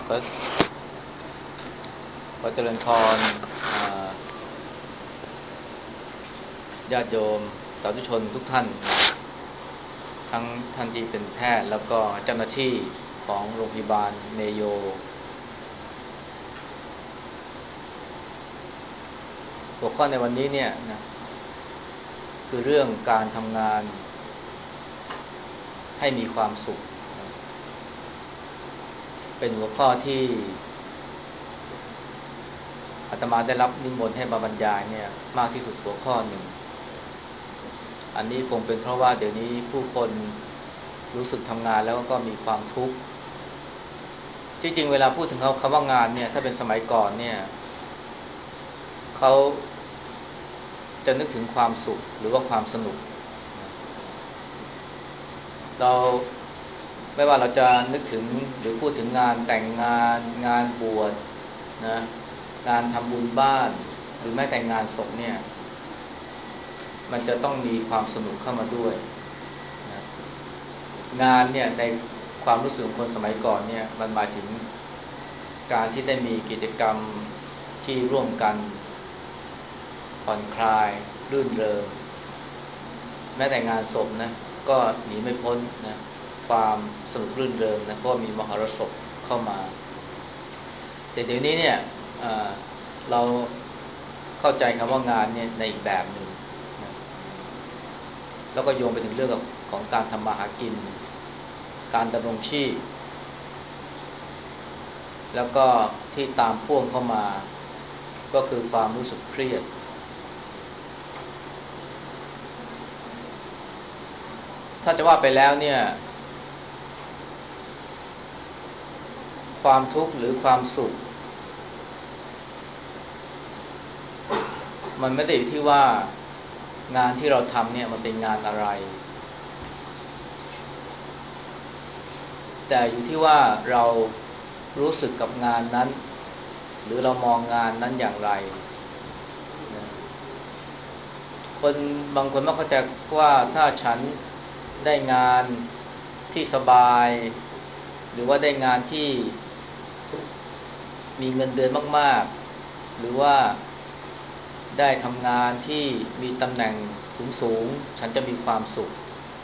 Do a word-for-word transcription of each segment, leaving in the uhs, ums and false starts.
ขอขอเจริญพรอ่าญาติโยมสาธุชนทุกท่านนะทั้งท่านที่เป็นแพทย์แล้วก็เจ้าหน้าที่ของโรงพยาบาลเมโยหัวข้อในวันนี้เนี่ยนะคือเรื่องการทำงานให้มีความสุขนะเป็นหัวข้อที่อาตมาได้รับนิมนต์ให้มาบรรยายเนี่ยมากที่สุดหัวข้อหนึ่งอันนี้คงเป็นเพราะว่าเดี๋ยวนี้ผู้คนรู้สึกทำงานแล้วก็มีความทุกข์ที่จริงเวลาพูดถึงเขาคำว่างานเนี่ยถ้าเป็นสมัยก่อนเนี่ยเขาจะนึกถึงความสุขหรือว่าความสนุกเราไม่ว่าเราจะนึกถึงหรือพูดถึงงานแต่งงานงานบวชนะงานทำบุญบ้านหรือแม้แต่งานศพเนี่ยมันจะต้องมีความสนุกเข้ามาด้วยนะงานเนี่ยในความรู้สึกของคนสมัยก่อนเนี่ยมันหมายถึงการที่ได้มีกิจกรรมที่ร่วมกันผ่อนคลายรื่นเริงแม้แต่งานศพนะก็หนีไม่พ้นนะความสนุกรื่นเริงนะเพราะมีมหรสพเข้ามาแต่เดี๋ยวนี้เนี่ยเราเข้าใจคำว่างานเนี่ยในอีกแบบหนึ่งนะแล้วก็โยงไปถึงเรื่องของการทำมาหากินการดำรงชีพแล้วก็ที่ตามพ่วงเข้ามาก็คือความรู้สึกเครียดถ้าจะว่าไปแล้วเนี่ยความทุกข์หรือความสุขมันไม่ได้อยู่ที่ว่างานที่เราทำเนี่ยมันเป็นงานอะไรแต่อยู่ที่ว่าเรารู้สึกกับงานนั้นหรือเรามองงานนั้นอย่างไรนะคนบางคนมักเข้าใจว่าถ้าฉันได้งานที่สบายหรือว่าได้งานที่มีเงินเดือนมากๆหรือว่าได้ทำงานที่มีตำแหน่งสูงๆฉันจะมีความสุข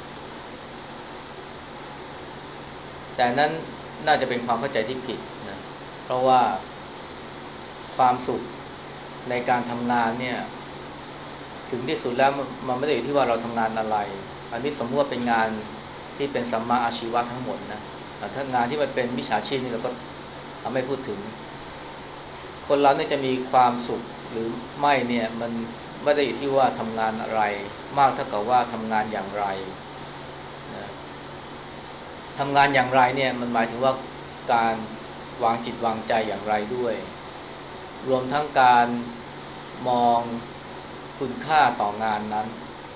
แต่นั้นน่าจะเป็นความเข้าใจที่ผิดนะเพราะว่าความสุขในการทำงานเนี่ยถึงที่สุดแล้วมันไม่ได้อยู่ที่ว่าเราทำงานอะไรอันนี้สมมติว่าเป็นงานที่เป็นสัมมาอาชีวะทั้งหมดนะแต่ถ้างานที่มันเป็นมิจฉาชีพนี่เราก็ไม่พูดถึงคนเราเนี่ยจะมีความสุขหรือไม่เนี่ยมันไม่ได้อยู่ที่ว่าทำงานอะไรมากเท่ากับว่าทำงานอย่างไรนะทำงานอย่างไรเนี่ยมันหมายถึงว่าการวางจิตวางใจอย่างไรด้วยรวมทั้งการมองคุณค่าต่องานนั้น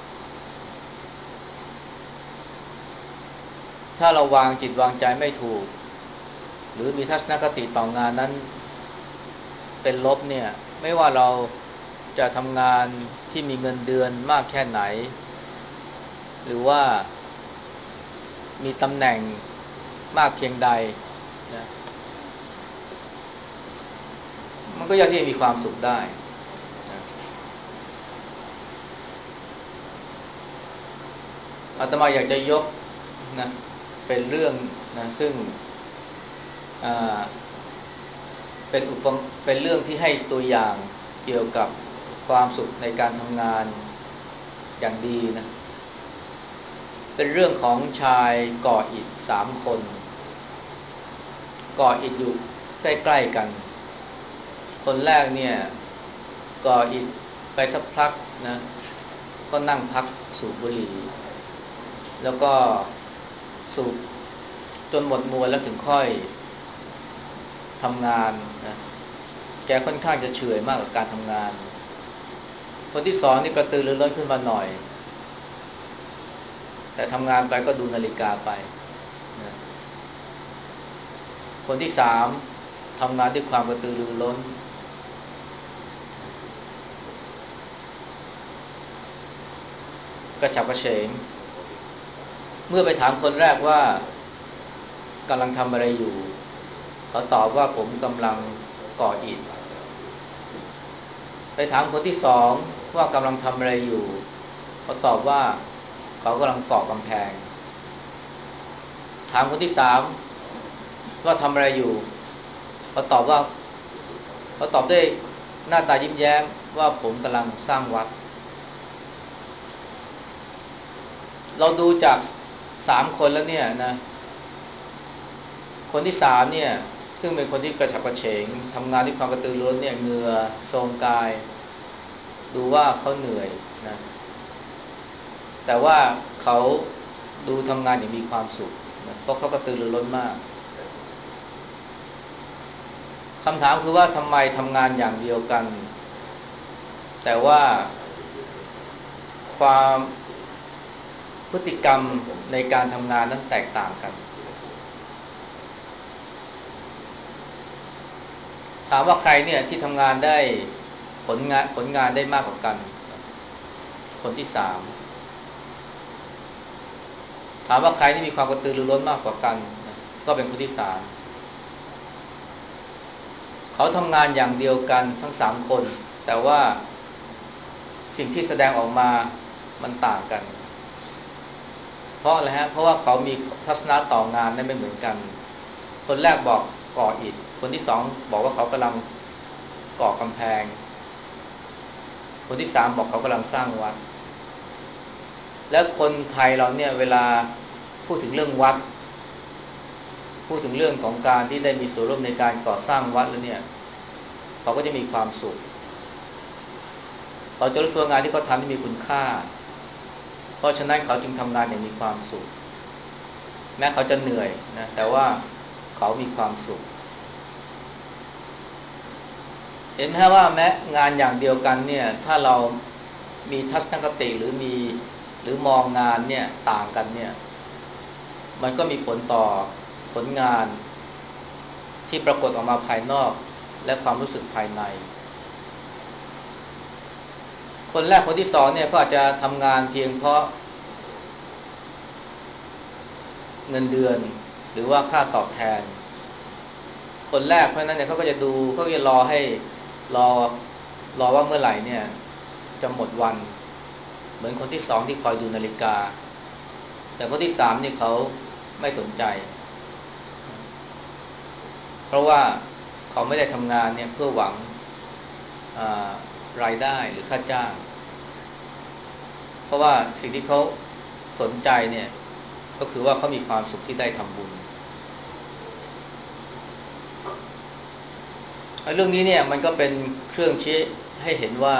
ถ้าเราวางจิตวางใจไม่ถูกหรือมีทัศนคติต่องานนั้นเป็นลบเนี่ยไม่ว่าเราจะทำงานที่มีเงินเดือนมากแค่ไหนหรือว่ามีตำแหน่งมากเพียงใดนะมันก็ยากที่จะมีความสุขได้นะอาตมาอยากจะยกนะเป็นเรื่องนะซึ่งอ่าเป็นอุปเป็นเรื่องที่ให้ตัวอย่างเกี่ยวกับความสุขในการทำงานอย่างดีนะเป็นเรื่องของชายก่ออิฐสามคนก่ออิฐอยู่ใกล้ๆกันคนแรกเนี่ยก่ออิฐไปสักพักนะก็นั่งพักสูบบุหรี่แล้วก็สูบจนหมดมวลแล้วถึงค่อยทำงานนะแกค่อนข้างจะเฉื่อยมากกับการทำงานคนที่สองนี่กระตือรือร้นขึ้นมาหน่อยแต่ทำงานไปก็ดูนาฬิกาไปนะคนที่สามทำงานด้วยความกระตือรือร้นกระฉับกระเฉงเมื่อไปถามคนแรกว่ากำลังทำอะไรอยู่เขาตอบว่าผมกำลังก่ออิฐไปถามคนที่สองว่ากำลังทำอะไรอยู่เขาตอบว่าเขากำลังก่อกำแพงถามคนที่สามว่าทำอะไรอยู่เขาตอบว่าเขาตอบด้วยหน้าตายิ้มแย้มว่าผมกำลังสร้างวัดเราดูจากสามคนแล้วเนี่ยนะคนที่สามเนี่ยซึ่งเป็นคนที่กระฉับกระเฉงทำงานด้วยความกระตือรือร้นเนี่ยเหงื่อโทรมกายดูว่าเขาเหนื่อยนะแต่ว่าเขาดูทำงานอย่างมีความสุขนะเพราะเขากระตือรือร้นมากคำถามคือว่าทำไมทำงานอย่างเดียวกันแต่ว่าความพฤติกรรมในการทำงานนั้นแตกต่างกันถามว่าใครเนี่ยที่ทำงานได้ผลงานผลงานได้มากกว่ากันคนที่สามถามว่าใครที่มีความกระตือรือร้นมากกว่ากันก็เป็นคนที่สามเขาทำงานอย่างเดียวกันทั้งสามคนแต่ว่าสิ่งที่แสดงออกมามันต่างกันเพราะอะไรฮะเพราะว่าเขามีทัศนะต่องานได้ไม่เหมือนกันคนแรกบอกก่ออิฐคนที่สองบอกว่าเขากำลังก่อกำแพงคนที่สามบอกเขากำลังสร้างวัดแล้วคนไทยเราเนี่ยเวลาพูดถึงเรื่องวัดพูดถึงเรื่องของการที่ได้มีส่วนร่วมในการก่อสร้างวัดแล้วเนี่ยเขาก็จะมีความสุขเขาจะรู้สึกว่างานที่เขาทำมีคุณค่าเพราะฉะนั้นเขาจึงทำงานอย่างมีความสุขแม้เขาจะเหนื่อยนะแต่ว่าเขามีความสุขเห็นไหมว่าแม้งานอย่างเดียวกันเนี่ยถ้าเรามีทัศนคติหรือมีหรือมองงานเนี่ยต่างกันเนี่ยมันก็มีผลต่อผลงานที่ปรากฏออกมาภายนอกและความรู้สึกภายในคนแรกคนที่สองเนี่ยก็อาจจะทำงานเพียงเพราะเงินเดือนหรือว่าค่าตอบแทนคนแรกเพราะนั้นเนี่ยเขาก็จะดูเขาก็จะรอให้รอรอว่าเมื่อไหร่เนี่ยจะหมดวันเหมือนคนที่สองที่คอยดูนาฬิกาแต่คนที่สามนี่เขาไม่สนใจเพราะว่าเขาไม่ได้ทำงานเนี่ยเพื่อหวังรายได้หรือค่าจ้างเพราะว่าสิ่งที่เขาสนใจเนี่ยก็คือว่าเขามีความสุขที่ได้ทำบุญเรื่องนี้เนี่ยมันก็เป็นเครื่องชี้ให้เห็นว่า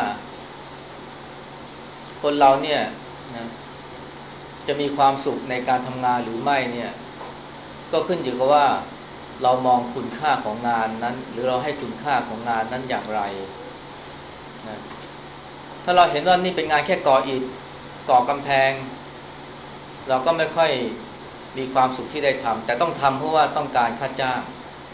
คนเราเนี่ยนะจะมีความสุขในการทำงานหรือไม่เนี่ยก็ขึ้นอยู่กับว่าเรามองคุณค่าของงานนั้นหรือเราให้คุณค่าของงานนั้นอย่างไรนะถ้าเราเห็นว่านี่เป็นงานแค่ก่ออิฐก่อกำแพงเราก็ไม่ค่อยมีความสุขที่ได้ทำแต่ต้องทำเพราะว่าต้องการค่าจ้าง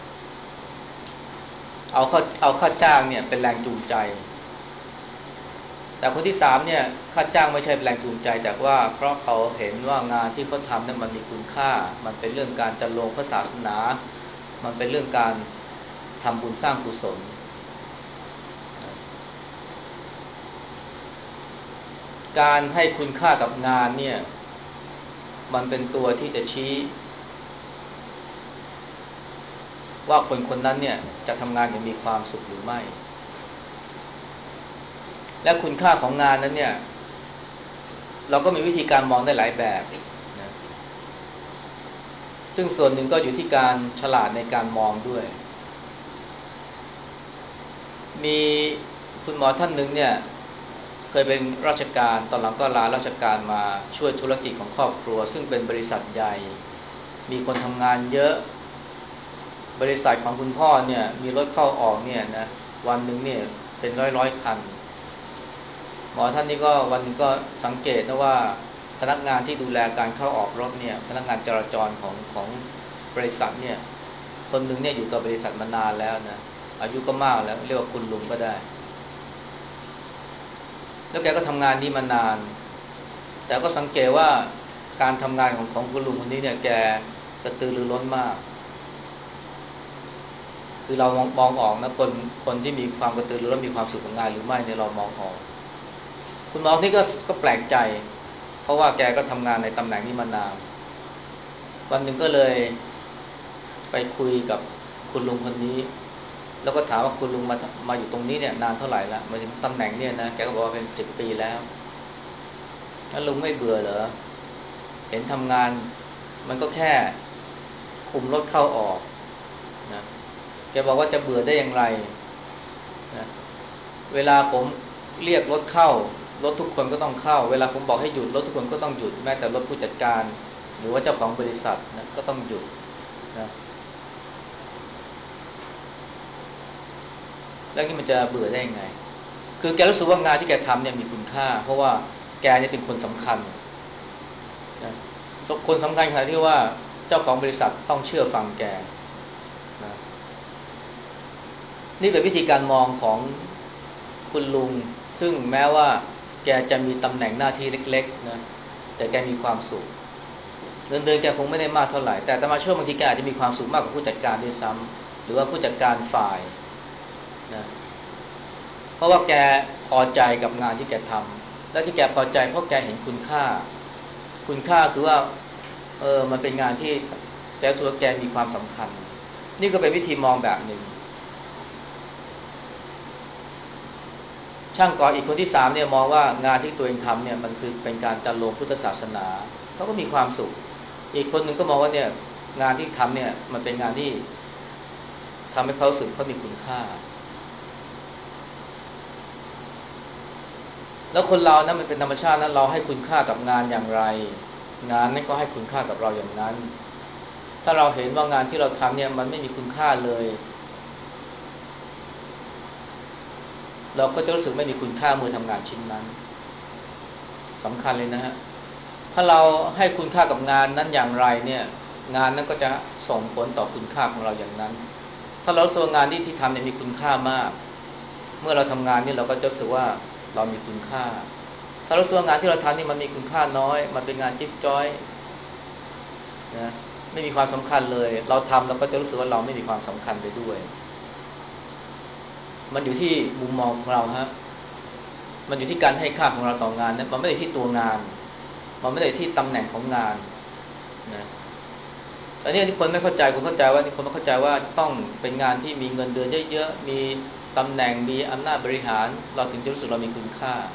เอาค่าเอาค่าจ้างเนี่ยเป็นแรงจูงใจแต่คนที่สามเนี่ยค่าจ้างไม่ใช่แรงจูงใจแต่ว่าเพราะเขาเห็นว่างานที่เขาทำนั้นมันมีคุณค่ามันเป็นเรื่องการจัดลงพระศาสนามันเป็นเรื่องการทำบุญสร้างกุศลการให้คุณค่ากับงานเนี่ยมันเป็นตัวที่จะชี้ว่าคนคนนั้นเนี่ยจะทำงานอย่างมีความสุขหรือไม่และคุณค่าของงานนั้นเนี่ยเราก็มีวิธีการมองได้หลายแบบนะซึ่งส่วนหนึ่งก็อยู่ที่การฉลาดในการมองด้วยมีคุณหมอท่านหนึ่งเนี่ยเคยเป็นราชการตอนหลังก็ลาราชการมาช่วยธุรกิจของครอบครัวซึ่งเป็นบริษัทใหญ่มีคนทำงานเยอะบริษัทของคุณพ่อเนี่ยมีรถเข้าออกเนี่ยนะวันหนึ่งเนี่ยเป็นร้อยร้อยคันหมอท่านนี้ก็วันนึงก็สังเกตนะว่าพนักงานที่ดูแลการเข้าออกรถเนี่ยพนักงานจราจรของของบริษัทเนี่ยคนหนึ่งเนี่ยอยู่กับบริษัทมานานแล้วนะอายุก็มากแล้วเรียกว่าคุณลุงก็ได้แล้วแกก็ทำงานนี้มานานแต่ก็สังเกตว่าการทำงานของของคุณลุงคนนี้เนี่ยแกกระตือรือร้นมากคือเรามองมองออกนะคนคนที่มีความกระตือรือร้นมีความสุขกับงานหรือไม่เนี่ยเรามองออกคุณหมอนี่ก็ก็แปลกใจเพราะว่าแกก็ทำงานในตำแหน่งนี้มานานวันหนึ่งก็เลยไปคุยกับคุณลุงคนนี้แล้วก็ถามว่าคุณลุงมามาอยู่ตรงนี้เนี่ยนานเท่าไหร่แล้วมาถึงตำแหน่งเนี่ยนะแกก็บอกว่าเป็นสิบปีแล้วแล้วลุงไม่เบื่อเหรอเห็นทำงานมันก็แค่คุมรถเข้าออกนะแกบอกว่าจะเบื่อได้อย่างไรนะเวลาผมเรียกรถเข้ารถทุกคนก็ต้องเข้าเวลาผมบอกให้หยุดรถทุกคนก็ต้องหยุดแม้แต่รถผู้จัดการหรือว่าเจ้าของบริษัทนะก็ต้องหยุดนะแล้วนี่มันจะเบื่อได้ยังไงคือแกรู้สึกว่างานที่แกทำเนี่ยมีคุณค่าเพราะว่าแกเนี่ยเป็นคนสำคัญนะคนสำคัญขนาดที่ว่าเจ้าของบริษัทต้องเชื่อฟังแกนะนี่เป็นวิธีการมองของคุณลุงซึ่งแม้ว่าแกจะมีตำแหน่งหน้าที่เล็กๆนะแต่แกมีความสุขเงินเดือนแกคงไม่ได้มากเท่าไหร่แต่แต่มาช่วงบางทีแกอาจจะมีความสุขมากกว่าผู้จัดการด้วยซ้ำหรือว่าผู้จัดการฝ่ายนะเพราะว่าแกพอใจกับงานที่แกทำและที่แกพอใจเพราะแกเห็นคุณค่าคุณค่าคือว่าเออมันเป็นงานที่แกรู้สึกว่าแกมีความสำคัญนี่ก็เป็นวิธีมองแบบหนึ่งช่างก่ออีกคนที่สามเนี่ยมองว่างานที่ตัวเองทำเนี่ยมันคือเป็นการจันลงพุทธศาสนาเขาก็มีความสุขอีกคนหนึ่งก็มองว่าเนี่ยงานที่ทำเนี่ยมันเป็นงานที่ทำให้เขารู้สึกเขามีคุณค่าแล้วคนเรานะมันเป็นธรรมชาตินะเราให้คุณค่ากับงานอย่างไรงานนั้นก็ให้คุณค่ากับเราอย่างนั้นถ้าเราเห็นว่างานที่เราทำเนี่ยมันไม่มีคุณค่าเลยเราก็จะรู้สึกไม่มีคุณค่าเมื่อทำงานชิ้นนั้นสำคัญเลยนะฮะถ้าเราให้คุณค่ากับงานนั้นอย่างไรเนี่ยงานนั้นก็จะส่งผลต่อคุณค่าของเราอย่างนั้นถ้าเราส่วนงานที่ที่ทำเนี่ยมีคุณค่ามากเมื่อเราทำงานนี่เราก็จะรู้สึกว่าเรามีคุณค่าถ้าเราส่วนงานที่เราทำนี่มันมีคุณค่าน้อยมันเป็นงานจิ๊บจ้อยนะไม่มีความสำคัญเลยเราทำเราก็จะรู้สึกว่าเราไม่มีความสำคัญไปด้วยมันอยู่ที่มุมมองของเราฮะมันอยู่ที่การให้ค่าของเราต่องานนะมันไม่ได้ที่ตัวงานมันไม่ได้ที่ตำแหน่งของงานนะแต่นี่ที่คนไม่เข้าใจคนเข้าใจว่าคนไม่เข้าใจว่าต้องเป็นงานที่มีเงินเดือนเยอะๆมีตำแหน่งมีอำนาจบริหารเราถึงจะรู้สึกเรามีคุณค่า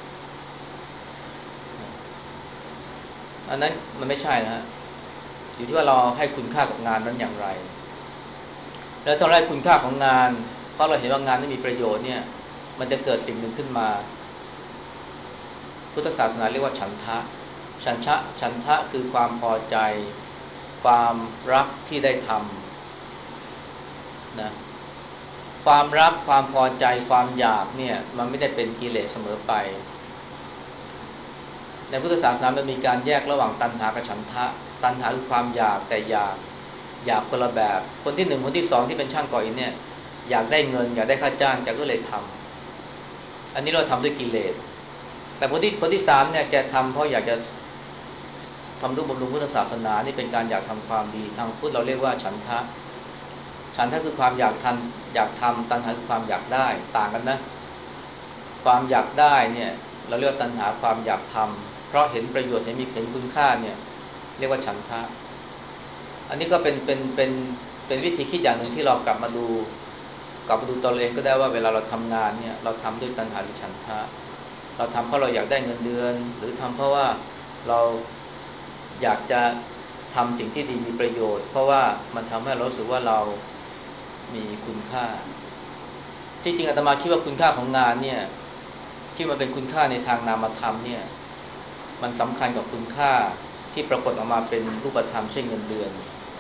อันนั้นมันไม่ใช่นะฮะอยู่ที่ว่าเราให้คุณค่ากับงานนั้นอย่างไรแล้วถ้าเราให้คุณค่าของงานเพราะเราเห็นว่างานนั้นมีประโยชน์เนี่ยมันจะเกิดสิ่งหนึ่งขึ้นมาพุทธศาสนาเรียกว่าฉันทะฉันทะฉันทะคือความพอใจความรักที่ได้ทำนะความรักความพอใจความอยากเนี่ยมันไม่ได้เป็นกิเลสเสมอไปในพุทธศาสนามันมีการแยกระหว่างตัณหากับฉันทะตัณหาคือความอยากแต่อยากอยากคนละแบบคนที่หนึ่งคนที่สองที่เป็นช่างก่ออิฐเนี่ยอยากได้เงินอยากได้ค่าจ้างแกก็เลยทำอันนี้เราทำด้วยกิเลสแต่คนที่คนที่สามเนี่ยแกทำเพราะอยากจะทำด้วยบำรุงพุทธศาสนานี่เป็นการอยากทำความดีทางพุทธเราเรียกว่าฉันทะฉันทะคือความอยากทำอยากทำตัณหาคือความอยากได้ต่างกันนะความอยากได้เนี่ยเราเรียกว่าตัณหาความอยากทำเพราะเห็นประโยชน์เห็นมีเห็นคุณค่าเนี่ยเรียกว่าฉันทะอันนี้ก็เป็นเป็นเป็นเป็นวิธีคิดอย่างหนึ่งที่เรากลับมาดูกลับมาดูตัวเองก็ได้ว่าเวลาเราทำงานเนี่ยเราทำด้วยตัณหาหรือฉันทะเราทำเพราะเราอยากได้เงินเดือนหรือทำเพราะว่าเราอยากจะทำสิ่งที่ดีมีประโยชน์เพราะว่ามันทำให้เรารู้สึกว่าเรามีคุณค่าที่จริงอาตมาคิดว่าคุณค่าของงานเนี่ยที่มันเป็นคุณค่าในทางนามธรรมเนี่ยมันสำคัญกับคุณค่าที่ปรากฏออกมาเป็นรูปธรรมเช่นเงินเดือน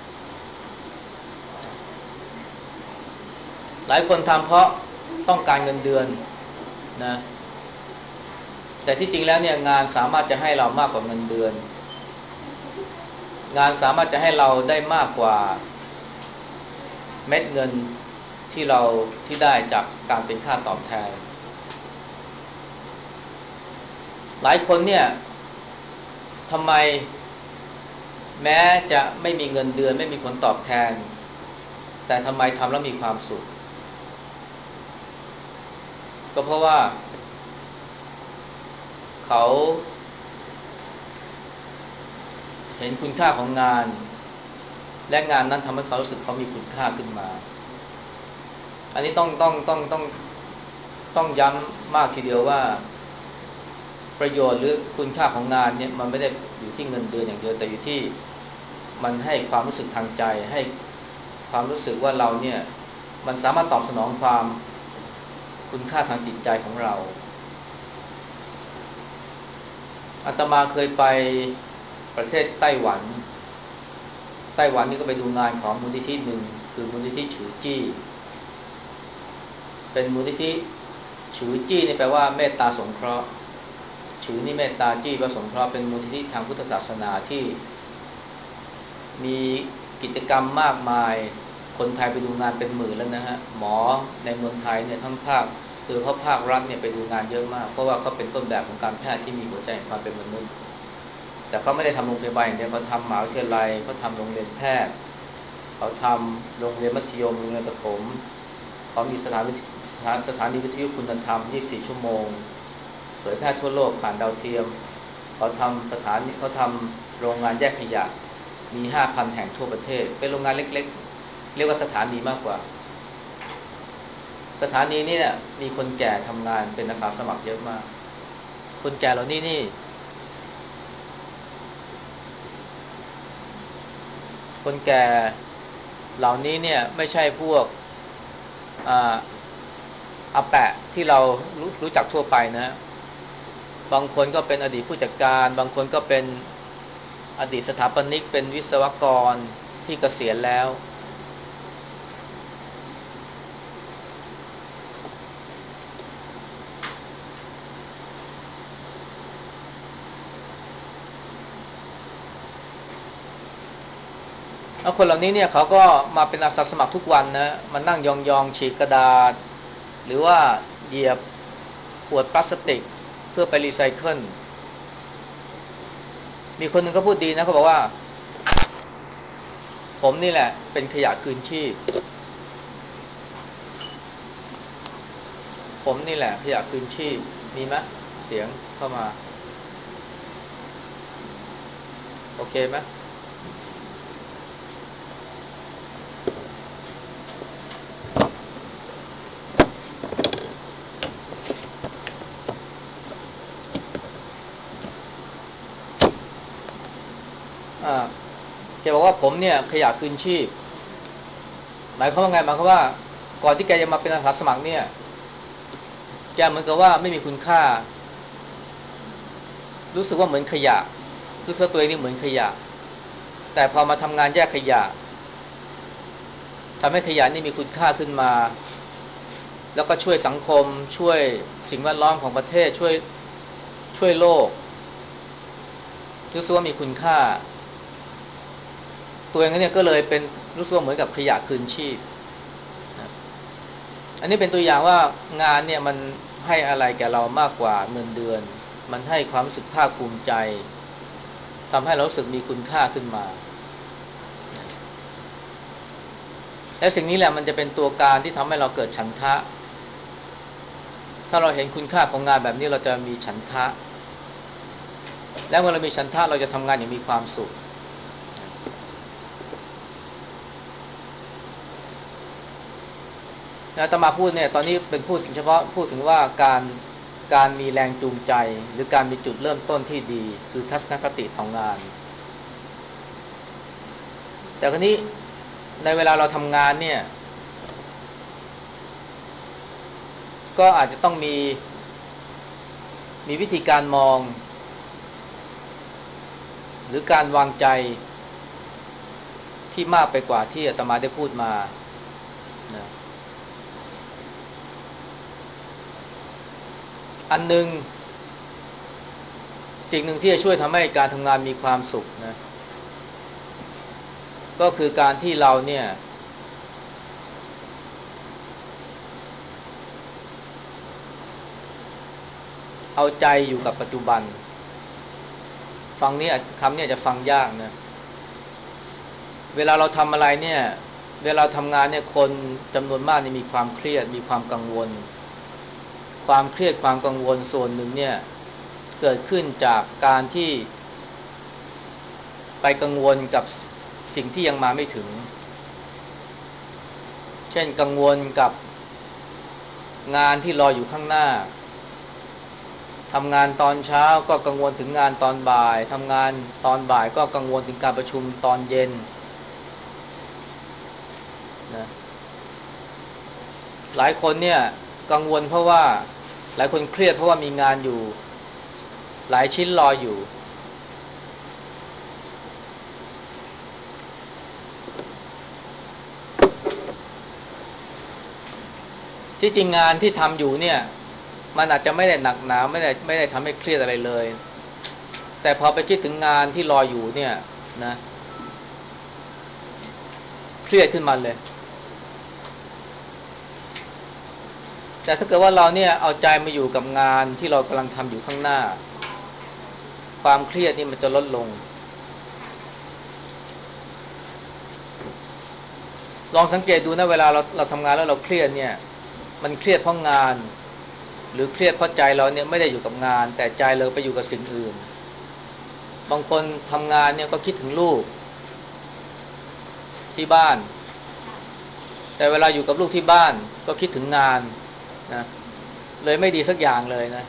หลายคนทำเพราะต้องการเงินเดือนนะแต่ที่จริงแล้วเนี่ยงานสามารถจะให้เรามากกว่าเงินเดือนงานสามารถจะให้เราได้มากกว่าเม็ดเงินที่เราที่ได้จากการเป็นค่าตอบแทนหลายคนเนี่ยทำไมแม้จะไม่มีเงินเดือนไม่มีผลตอบแทนแต่ทำไมทำแล้วมีความสุขก็เพราะว่าเขาเห็นคุณค่าของงานและงานนั้นทำให้เขารู้สึกเขามีคุณค่าขึ้นมาอันนี้ต้องต้องต้องต้องต้องย้ำมากทีเดียวว่าประโยชน์หรือคุณค่าของงานเนี่ยมันไม่ได้อยู่ที่เงินเดือนอย่างเดียวแต่อยู่ที่มันให้ความรู้สึกทางใจให้ความรู้สึกว่าเราเนี่ยมันสามารถตอบสนองความคุณค่าทางจิตใจของเราอาตมาเคยไปประเทศไต้หวันไต้หวันนี่ก็ไปดูงานของมูลนิธิหนึ่งคือมูลนิธิฉือจี้เป็นมูลนิธิฉือจี้นี่แปลว่าเมตตาสงเคราะห์ฉือนี่เมตตาจี้ประสงเคราะห์เป็นมูลนิธิทางพุทธศาสนาที่มีกิจกรรมมากมายคนไทยไปดูงานเป็นหมื่นแล้วนะฮะหมอในเมืองไทยเนี่ยทั้งภาคโดยเฉพาะภาครัฐเนี่ยไปดูงานเยอะมากเพราะว่าเขาเป็นต้นแบบของการแพทย์ที่มีหัวใจแห่งความเป็นมนุษย์แต่เขาไม่ได้ทำโรงพยาบาลอย่างเดียวเขาทำมหาวิทยาลัยเขาทำโรงเรียนแพทย์เขาทำโรงเรียนมัธยมโรงเรียนประถมเขามีสถานวิทสถานีวิทยุคุณธรรมยี่สิบสี่ชั่วโมงเผยแพร่ทั่วโลกผ่านดาวเทียมเขาทำสถานเขาทำโรงงานแยกขยะมี ห้าพัน แห่งทั่วประเทศเป็นโรงงานเล็กๆเรียกว่าสถานีมากกว่าสถานีนี้เนี่ยมีคนแก่ทำงานเป็นอาสาสมัครเยอะมากคนแก่เหล่านี้นี่คนแก่เหล่านี้เนี่ยไม่ใช่พวกอ่าอาแปะที่เรารู้รู้จักทั่วไปนะบางคนก็เป็นอดีตผู้จัดการบางคนก็เป็นอดีตสถาปนิกเป็นวิศวกรที่เกษียณแล้วแล้วคนเหล่านี้เนี่ยเขาก็มาเป็นอาสาสมัครทุกวันนะมานั่งยองๆฉีกกระดาษหรือว่าเหยียบขวดพลาสติกเพื่อไปรีไซเคิลมีคนหนึ่งก็พูดดีนะเขาบอกว่าผมนี่แหละเป็นขยะคืนชีพผมนี่แหละขยะคืนชีพมีไหมเสียงเข้ามาโอเคไหมอ่าแกบอกว่าผมเนี่ยขยะคืนชีพหมายความว่าไงหมายความว่าก่อนที่แกจะมาเป็นอาสาสมัครเนี่ยแกเหมือนกับว่าไม่มีคุณค่ารู้สึกว่าเหมือนขยะรู้สึกตัวเองนี่เหมือนขยะแต่พอมาทำงานแยกขยะทำให้ขยะนี่มีคุณค่าขึ้นมาแล้วก็ช่วยสังคมช่วยสิ่งแวดล้อมของประเทศช่วยช่วยโลกรู้สึกว่ามีคุณค่าตัวเองเนี่ยก็เลยเป็นรู้สึกว่าเหมือนกับขยะคืนชีพนะอันนี้เป็นตัวอย่างว่างานเนี่ยมันให้อะไรแก่เรามากกว่าเงินเดือนมันให้ความรู้สึกภาคภูมิใจทำให้เรารู้สึกมีคุณค่าขึ้นมาและสิ่งนี้แหละมันจะเป็นตัวการที่ทำให้เราเกิดฉันทะถ้าเราเห็นคุณค่าของงานแบบนี้เราจะมีฉันทะและเมื่อเรามีฉันทะเราจะทำงานอย่างมีความสุขนะอาตมาพูดเนี่ยตอนนี้เป็นพูดถึงเฉพาะพูดถึงว่าการการมีแรงจูงใจหรือการมีจุดเริ่มต้นที่ดีคือทัศนคติของงานแต่คราวนี้ในเวลาเราทำงานเนี่ยก็อาจจะต้องมีมีวิธีการมองหรือการวางใจที่มากไปกว่าที่อาตมาได้พูดมานะอันหนึ่งสิ่งหนึ่งที่จะช่วยทำให้การทำงานมีความสุขนะก็คือการที่เราเนี่ยเอาใจอยู่กับปัจจุบันฟังนี้คำนี้จะฟังยากนะเวลาเราทำอะไรเนี่ยเวลาทำงานเนี่ยคนจำนวนมากนี่มีความเครียดมีความกังวลความเครียดความกังวลส่วนหนึ่งเนี่ยเกิดขึ้นจากการที่ไปกังวลกับสิ่งที่ยังมาไม่ถึงเช่นกังวลกับงานที่รออยู่ข้างหน้าทำงานตอนเช้าก็กังวลถึงงานตอนบ่ายทำงานตอนบ่ายก็กังวลถึงการประชุมตอนเย็นนะหลายคนเนี่ยกังวลเพราะว่าหลายคนเครียดเพราะว่ามีงานอยู่หลายชิ้นรออยู่ที่จริงงานที่ทำอยู่เนี่ยมันอาจจะไม่ได้หนักหนาไม่ได้ไม่ได้ทำให้เครียดอะไรเลยแต่พอไปคิดถึงงานที่รออยู่เนี่ยนะเครียดขึ้นมาเลยแต่ถ้าเกิดว่าเราเนี่ยเอาใจมาอยู่กับงานที่เรากำลังทำอยู่ข้างหน้าความเครียดนี่มันจะลดลงลองสังเกตดูนะเวลาเราเราทำงานแล้วเราเครียดเนี่ยมันเครียดเพราะงานหรือเครียดเพราะใจเราเนี่ยไม่ได้อยู่กับงานแต่ใจเราไปอยู่กับสิ่งอื่นบางคนทำงานเนี่ยก็คิดถึงลูกที่บ้านแต่เวลาอยู่กับลูกที่บ้านก็คิดถึงงานนะเลยไม่ดีสักอย่างเลยนะ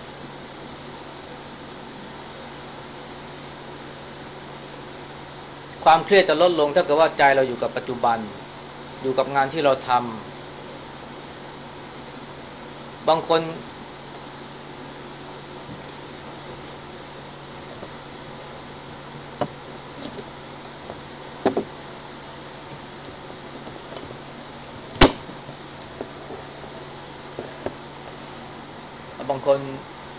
ความเครียดจะลดลงถ้าเกิดว่าใจเราอยู่กับปัจจุบันอยู่กับงานที่เราทำบางคนบางคน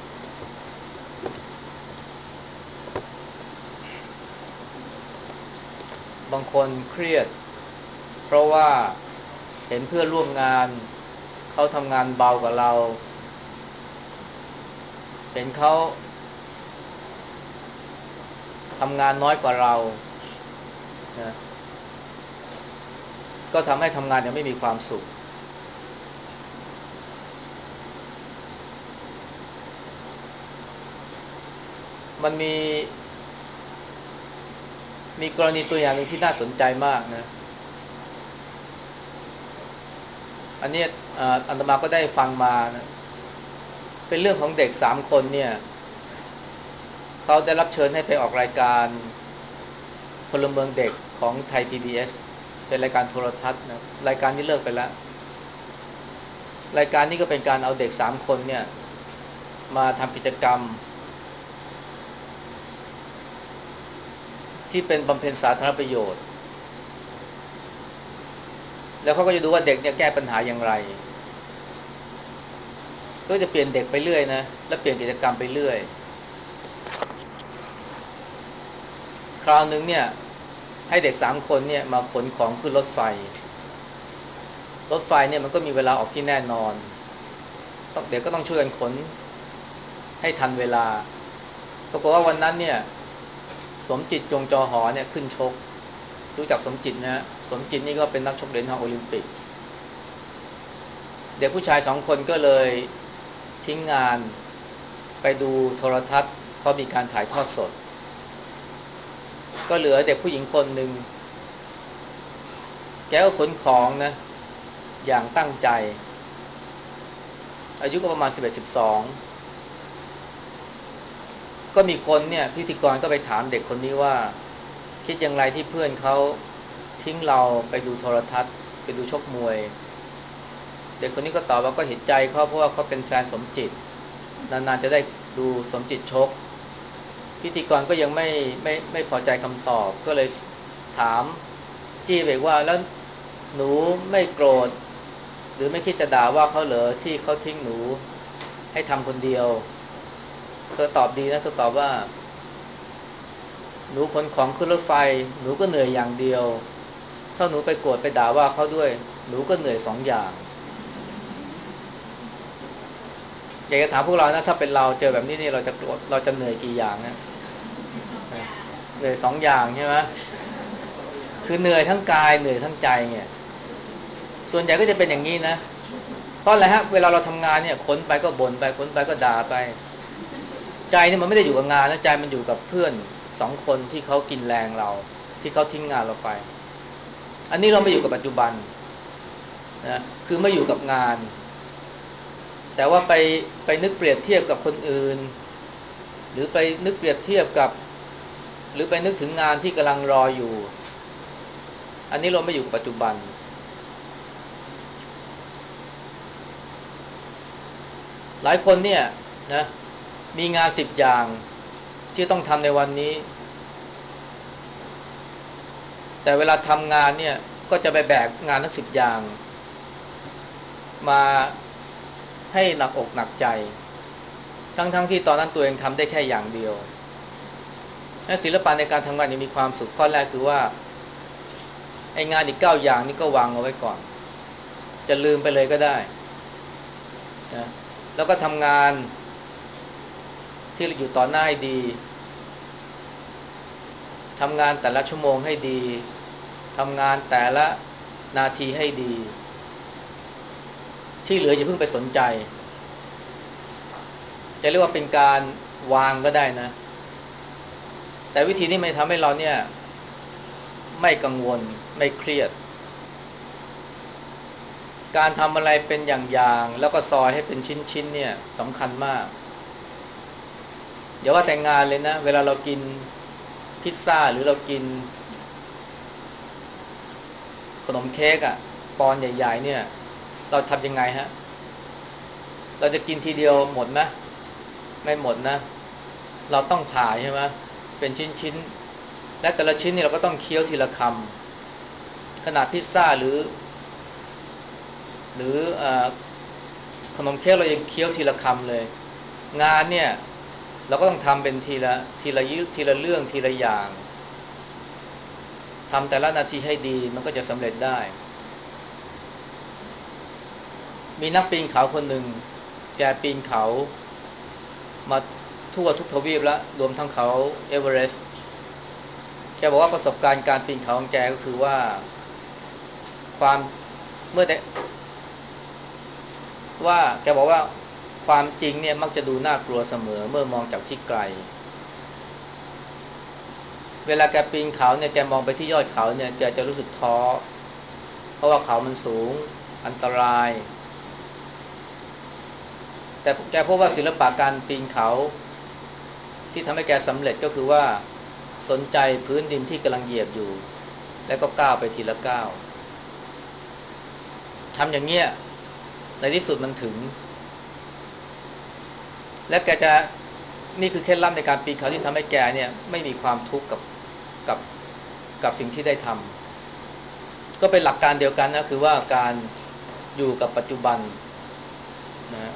บางคนเครียดเพราะว่าเห็นเพื่อนร่วมงานเขาทำงานเบากว่าเราเห็นเขาทำงานน้อยกว่าเรานะก็ทำให้ทำงานยังไม่มีความสุขมันมีมีกรณีตัวอย่างหนึ่งที่น่าสนใจมากนะอันนี้อัตมาก็ได้ฟังมานะเป็นเรื่องของเด็กสามคนเนี่ยเขาได้รับเชิญให้ไปออกรายการพลเมืองเด็กของไทย พี บี เอส เป็นรายการโทรทัศน์นะรายการนี้เลิกไปแล้วรายการนี้ก็เป็นการเอาเด็กสามคนเนี่ยมาทำกิจกรรมที่เป็นบำเพ็ญสาธารณประโยชน์แล้วเขาก็จะดูว่าเด็กเนี่ยแก้ปัญหาอย่างไรก็จะเปลี่ยนเด็กไปเรื่อยนะและเปลี่ยนกิจกรรมไปเรื่อยคราวนึงเนี่ยให้เด็กสามคนเนี่ยมาขนของขึ้นรถไฟรถไฟเนี่ยมันก็มีเวลาออกที่แน่นอนต้องเด็กก็ต้องช่วยกันขนให้ทันเวลาปรากฏว่าวันนั้นเนี่ยสมจิตจงจอหอเนี่ยขึ้นชกรู้จักสมจิตนะฮะสมจิตนี่ก็เป็นนักชกเหรียญทองโอลิมปิกเด็กผู้ชายสองคนก็เลยทิ้งงานไปดูโทรทัศน์เพราะมีการถ่ายทอดสดก็เหลือเด็กผู้หญิงคนหนึ่งแกก็ขนของนะอย่างตั้งใจอายุก็ประมาณสิบเอ็ด สิบสองก็มีคนเนี่ยพิธีกรก็ไปถามเด็กคนนี้ว่าคิดอย่างไรที่เพื่อนเขาทิ้งเราไปดูโทรทัศน์ไปดูชกมวยเด็กคนนี้ก็ตอบว่าก็เห็นใจเขาเพราะว่าเขาเป็นแฟนสมจิตนานๆจะได้ดูสมจิตชกพิธีกรก็ยังไม่ไม่ไม่พอใจคำตอบก็เลยถามจี้ไปว่าแล้วหนูไม่โกรธหรือไม่คิดจะด่าว่าเขาเหรอที่เขาทิ้งหนูให้ทำคนเดียวเธอตอบดีนะเธอตอบว่าหนูขนของขึ้นรถไฟหนูก็เหนื่อยอย่างเดียวถ้าหนูไปโกรธไปด่าว่าเขาด้วยหนูก็เหนื่อยสองอย่างอยากจะถามพวกเรานะถ้าเป็นเราเจอแบบนี้นี่เราจะโกรธเราจะเหนื่อยกี่อย่างนะเหนื่อยสองอย่างใช่ไหมคือเหนื่อยทั้งกายเหนื่อยทั้งใจเนี่ยส่วนใหญ่ก็จะเป็นอย่างนี้นะเพราะอะไรฮะเวลาเราทำงานเนี่ยขนไปก็บ่นไปขนไปก็ด่าไปใจเนี่ยมันไม่ได้อยู่กับงานนะใจมันอยู่กับเพื่อนสองคนที่เขากินแรงเราที่เขาทิ้งงานเราไปอันนี้เราไม่อยู่กับปัจจุบันนะคือไม่อยู่กับงานแต่ว่าไปไปนึกเปรียบเทียบกับคนอื่นหรือไปนึกเปรียบเทียบกับหรือไปนึกถึงงานที่กำลังรออยู่อันนี้เราไม่อยู่กับปัจจุบันหลายคนเนี่ยนะมีงานสิบอย่างที่ต้องทำในวันนี้แต่เวลาทำงานเนี่ยก็จะไปแบกงานทั้งสิบอย่างมาให้หนักอกหนักใจทั้งๆ ทที่ตอนนั้นตัวเองทำได้แค่อย่างเดียวและศิลปะในการทำงานนี่มีความสุขข้อแรกคือว่าไอ้งานอีกเก้าอย่างนี้ก็วางเอาไว้ก่อนจะลืมไปเลยก็ได้นะแล้วก็ทำงานที่อยู่ต่อหน้าให้ดีทำงานแต่ละชั่วโมงให้ดีทำงานแต่ละนาทีให้ดีที่เหลืออย่าเพิ่งไปสนใจจะเรียกว่าเป็นการวางก็ได้นะแต่วิธีนี้มันทำให้เราเนี่ยไม่กังวลไม่เครียดการทำอะไรเป็นอย่างๆแล้วก็ซอยให้เป็นชิ้นๆเนี่ยสำคัญมากเดี๋ยวว่าแต่งงานเลยนะเวลาเรากินพิซซ่าหรือเรากินขนมเค้กอะปอนใหญ่ๆเนี่ยเราทำยังไงฮะเราจะกินทีเดียวหมดไหมไม่หมดนะเราต้องผ่าใช่ไหมเป็นชิ้นๆและแต่ละชิ้นนี่เราก็ต้องเคี้ยวทีละคำขนาดพิซซ่าหรือหรืออขนมเค้กเรายังเคี้ยวทีละคำเลยงานเนี่ยเราก็ต้องทำเป็นทีละทีละยืดทีละเรื่องทีละอย่างทำแต่ละนาทีให้ดีมันก็จะสำเร็จได้มีนักปีนเขาคนหนึ่งแกปีนเขามาทั่วทุกทวีปแล้วรวมทั้งเขาเอเวอเรสต์แกบอกว่าประสบการณ์การปีนเขาของแกก็คือว่าความเมื่อได้ว่าแกบอกว่าความจริงเนี่ยมักจะดูน่ากลัวเสมอเมื่อมองจากที่ไกลเวลาแกปีนเขาเนี่ยแกมองไปที่ยอดเขาเนี่ยแกจะรู้สึกท้อเพราะว่าเขามันสูงอันตรายแต่แกพบว่าศิลปะการปีนเขาที่ทำให้แกสำเร็จก็คือว่าสนใจพื้นดินที่กำลังเหยียบอยู่แล้วก็ก้าวไปทีละก้าวทำอย่างเงี้ยในที่สุดมันถึงและแกจะนี่คือเคล็ดลับในการปีนเขาที่ทำให้แกเนี่ยไม่มีความทุกข์กับกับกับสิ่งที่ได้ทำก็เป็นหลักการเดียวกันนะคือว่าการอยู่กับปัจจุบันนะ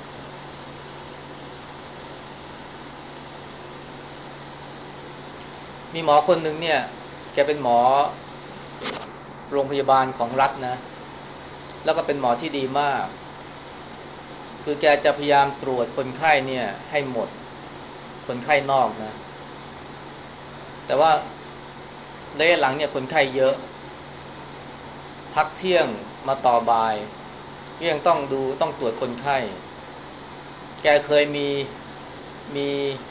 มีหมอคนหนึ่งเนี่ยแกเป็นหมอโรงพยาบาลของรัฐนะแล้วก็เป็นหมอที่ดีมากคือแกจะพยายามตรวจคนไข้เนี่ยให้หมดคนไข้นอกนะแต่ว่าระยะหลังเนี่ยคนไข้เยอะพักเที่ยงมาต่อบ่ายก็ยังต้องดูต้องตรวจคนไข้แกเคยมีมี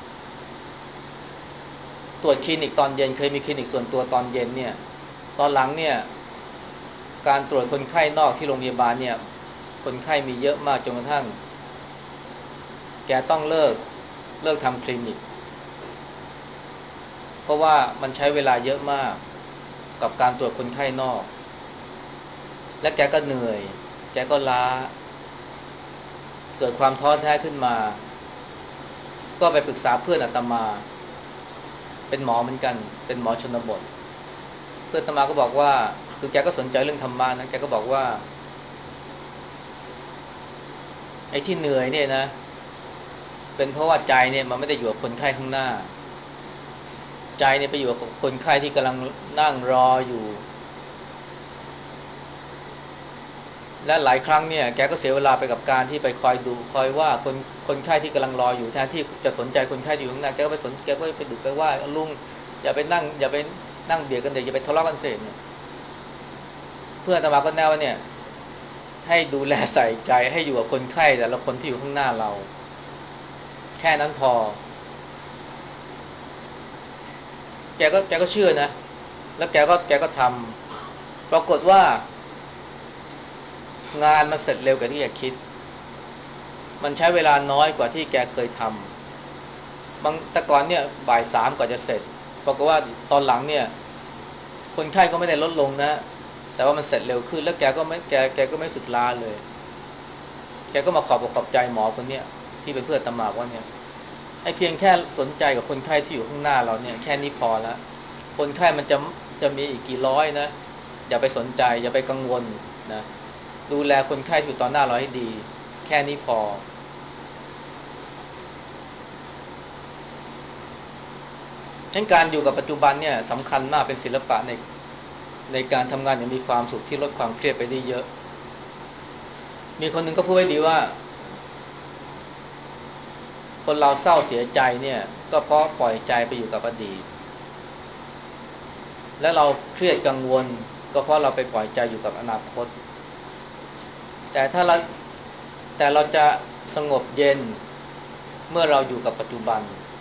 ตรวจคลินิกตอนเย็นเคยมีคลินิกส่วนตัวตอนเย็นเนี่ยตอนหลังเนี่ยการตรวจคนไข้นอกที่โรงพยาบาลเนี่ยคนไข้มีเยอะมากจนกระทั่งแกต้องเลิกเลิกทำคลินิกเพราะว่ามันใช้เวลาเยอะมากกับการตรวจคนไข้นอกและแกก็เหนื่อยแกก็ล้าเกิดความท้อแท้ขึ้นมาก็ไปปรึกษาเพื่อนอาตมาเป็นหมอเหมือนกันเป็นหมอชนบทเพื่อนอาตมาก็บอกว่าคือแกก็สนใจเรื่องธรรมะนะแกก็บอกว่าไอ้ที่เหนื่อยเนี่ยนะเป็นเพราะว่าใจเนี่ยมันไม่ได้อยู่กับคนไข้ข้างหน้าใจเนี่ยไปอยู่กับคนไข้ที่กำลังนั่งรออยู่และหลายครั้งเนี่ยแกก็เสียเวลาไปกับการที่ไปคอยดูคอยว่าคนคนไข้ที่กำลังรออยู่แทนที่จะสนใจคนไข้ที่อยู่ข้างหน้าแกก็ไปสนแกก็ไปดุไปว่าลุงอย่าไปนั่งอย่าไปนั่งเบียดกันเดี๋ยวอย่าไปทะเลาะกันเสียเนี่ยเพื่อนอาตมาก็แน่ว่าเนี่ยให้ดูแลใส่ใจให้อยู่กับคนไข้แต่ละคนที่อยู่ข้างหน้าเราแค่นั้นพอแกก็แกก็เชื่อนะแล้วแกก็แกก็ทำปรากฏว่างานมันเสร็จเร็วกว่าที่แกคิดมันใช้เวลาน้อยกว่าที่แกเคยทำบางแต่ก่อนเนี่ยบ่ายสามกว่าจะเสร็จปรากฏว่าตอนหลังเนี่ยคนไข้ก็ไม่ได้ลดลงนะแต่ว่ามันเสร็จเร็วขึ้นแล้วแกก็ไม่แกแกก็ไม่สึกลาเลยแกก็มาขอบอกขอบใจหมอคนเนี้ยที่เป็นเพื่อนตำมาว่าเนี่ยไอ้เพียงแค่สนใจกับคนไข้ที่อยู่ข้างหน้าเราเนี่ยแค่นี้พอแล้วคนไข้มันจะจะมีอีกกี่ร้อยนะอย่าไปสนใจอย่าไปกังวลนะดูแลคนไข้ที่อยู่ต่อหน้าเราให้ดีแค่นี้พอฉะนั้นการอยู่กับปัจจุบันเนี่ยสำคัญมากเป็นศิลปะในในการทำงานอย่างมีความสุขที่ลดความเครียดไปได้เยอะมีคนหนึ่งก็พูดไว้ดีว่าคนเราเศร้าเสียใจเนี่ยก็เพราะปล่อยใจไปอยู่กับอดีตและเราเครียดกังวลก็เพราะเราไปปล่อยใจอยู่กับอนาคตแต่ถ้าเราแต่เราจะสงบเย็นเมื่อเราอยู่กับปัจจุบัน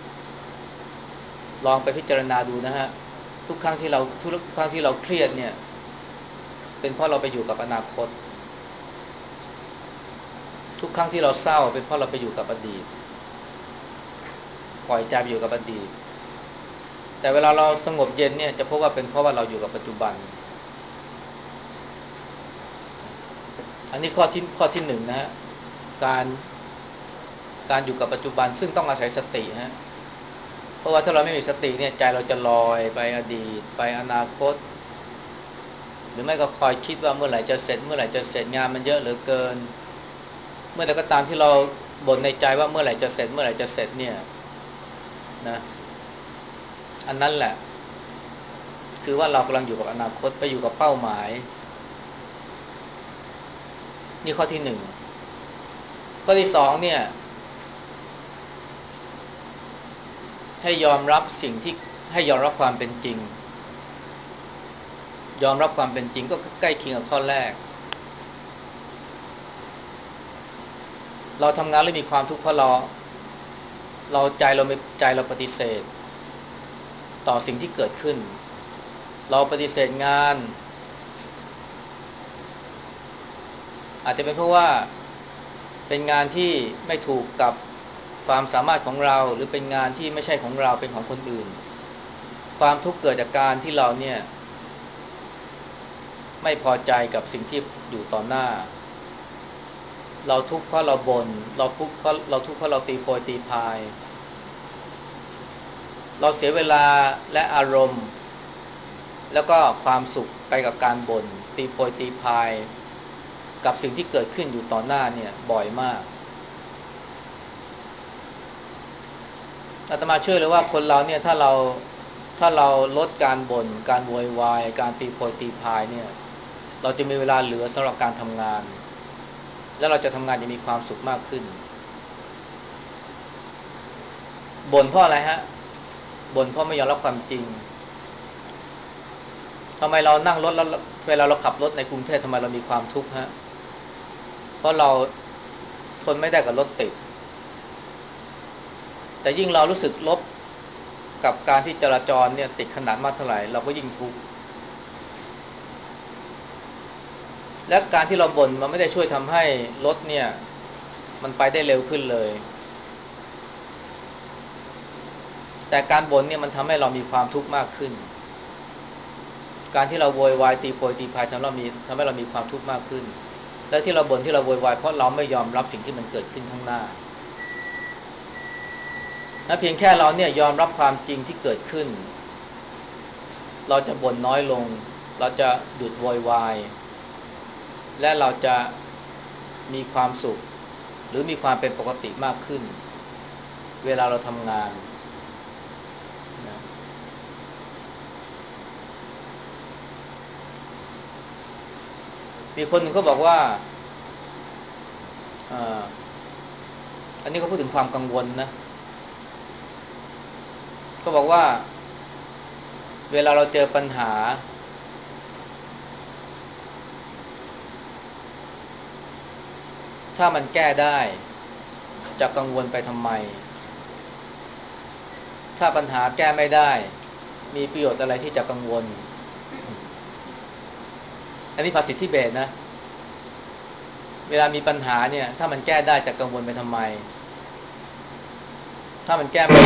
ลองไปพิจารณาดูนะฮะทุกครั้งที่เราทุกครั้งที่เราเครียดเนี่ยเป็นเพราะเราไปอยู่กับอนาคตทุกครั้งที่เราเศร้าเป็นเพราะเราไปอยู่กับอดีตปล่อยใจไปอยู่กับอดีตแต่เวลาเราสงบเย็นเนี่ยจะพบว่าเป็นเพราะว่าเราอยู่กับปัจจุบันอันนี้ข้อที่ข้อที่หนึ่งนะฮะการการอยู่กับปัจจุบันซึ่งต้องอาศัยสติฮะเพราะว่าถ้าเราไม่มีสติเนี่ยใจเราจะลอยไปอดีตไปอนาคตหรือไม่ก็คอยคิดว่าเมื่อไหร่จะเสร็จเมื่อไหร่จะเสร็จงานมันเยอะเหลือเกินเมื่อใดก็ตามที่เราบ่นในใจว่าเมื่อไหร่จะเสร็จเมื่อไหร่จะเสร็จเนี่ยนะอันนั้นแหละคือว่าเรากำลังอยู่กับอนาคตไปอยู่กับเป้าหมายนี่ข้อที่หนึ่งข้อที่สองเนี่ยให้ยอมรับสิ่งที่ให้ยอมรับความเป็นจริงยอมรับความเป็นจริงก็ใกล้เคียงกับข้อแรกเราทำงานแล้วมีความทุกข์เพราะเราเราใจเราไม่ใจเราปฏิเสธต่อสิ่งที่เกิดขึ้นเราปฏิเสธงานอาจจะเป็นเพราะว่าเป็นงานที่ไม่ถูกกับความสามารถของเราหรือเป็นงานที่ไม่ใช่ของเราเป็นของคนอื่นความทุกข์เกิดจากการที่เราเนี่ยไม่พอใจกับสิ่งที่อยู่ต่อหน้าเราทุกข์เพราะเราบน่นเราทุกข์เพราะเราทุกข์เพราะเราตีโพยตีพายเราเสียเวลาและอารมณ์แล้วก็ความสุขไปกับการบ่นตีโพยตีพายกับสิ่งที่เกิดขึ้นอยู่ต่อหน้าเนี่ยบ่อยมากอาตมาเชื่อเลยว่าคนเราเนี่ยถ้าเราถ้าเราลดการบ่นการโวยวายการตีโพยตีพายเนี่ยเราจะมีเวลาเหลือสำหรับการทำงานแล้วเราจะทำงานอย่างมีความสุขมากขึ้นบ่นเพราะอะไรฮะบ่นเพราะไม่ยอมรับความจริงทำไมเรานั่งรถแล้วเวลาเราขับรถในกรุงเทพทำไมเรามีความทุกข์ฮะเพราะเราทนไม่ได้กับรถติดแต่ยิ่งเรารู้สึกลบกับการที่จราจรเนี่ยติดขนาดมากเท่าไหร่เราก็ยิ่งทุกข์และการที่เราบ่นมันไม่ได้ช่วยทำให้รถเนี่ยมันไปได้เร็วขึ้นเลยแต่การบ่นเนี่ยมันทำให้เรามีความทุกข์มากขึ้นการที่เราโวยวายตีโพยตีพายทำเรามีทำให้เรามีความทุกข์มากขึ้นและที่เราบ่นที่เราโวยวายเพราะเราไม่ยอมรับสิ่งที่มันเกิดขึ้นข้างหน้าและเพียงแค่เราเนี่ยยอมรับความจริงที่เกิดขึ้นเราจะบ่นน้อยลงเราจะหยุดโวยวายและเราจะมีความสุขหรือมีความเป็นปกติมากขึ้นเวลาเราทำงานนะมีคนหนึ่งเขาบอกว่าอ่าอันนี้เขาพูดถึงความกังวลนะเขาบอกว่าเวลาเราเจอปัญหาถ้ามันแก้ได้จะกังวลไปทำไมถ้าปัญหาแก้ไม่ได้มีประโยชน์อะไรที่จะกังวลอันนี้ภาษิตทิเบตนะเวลามีปัญหาเนี่ยถ้ามันแก้ได้จะกังวลไปทำไมถ้ามันแก้ไม่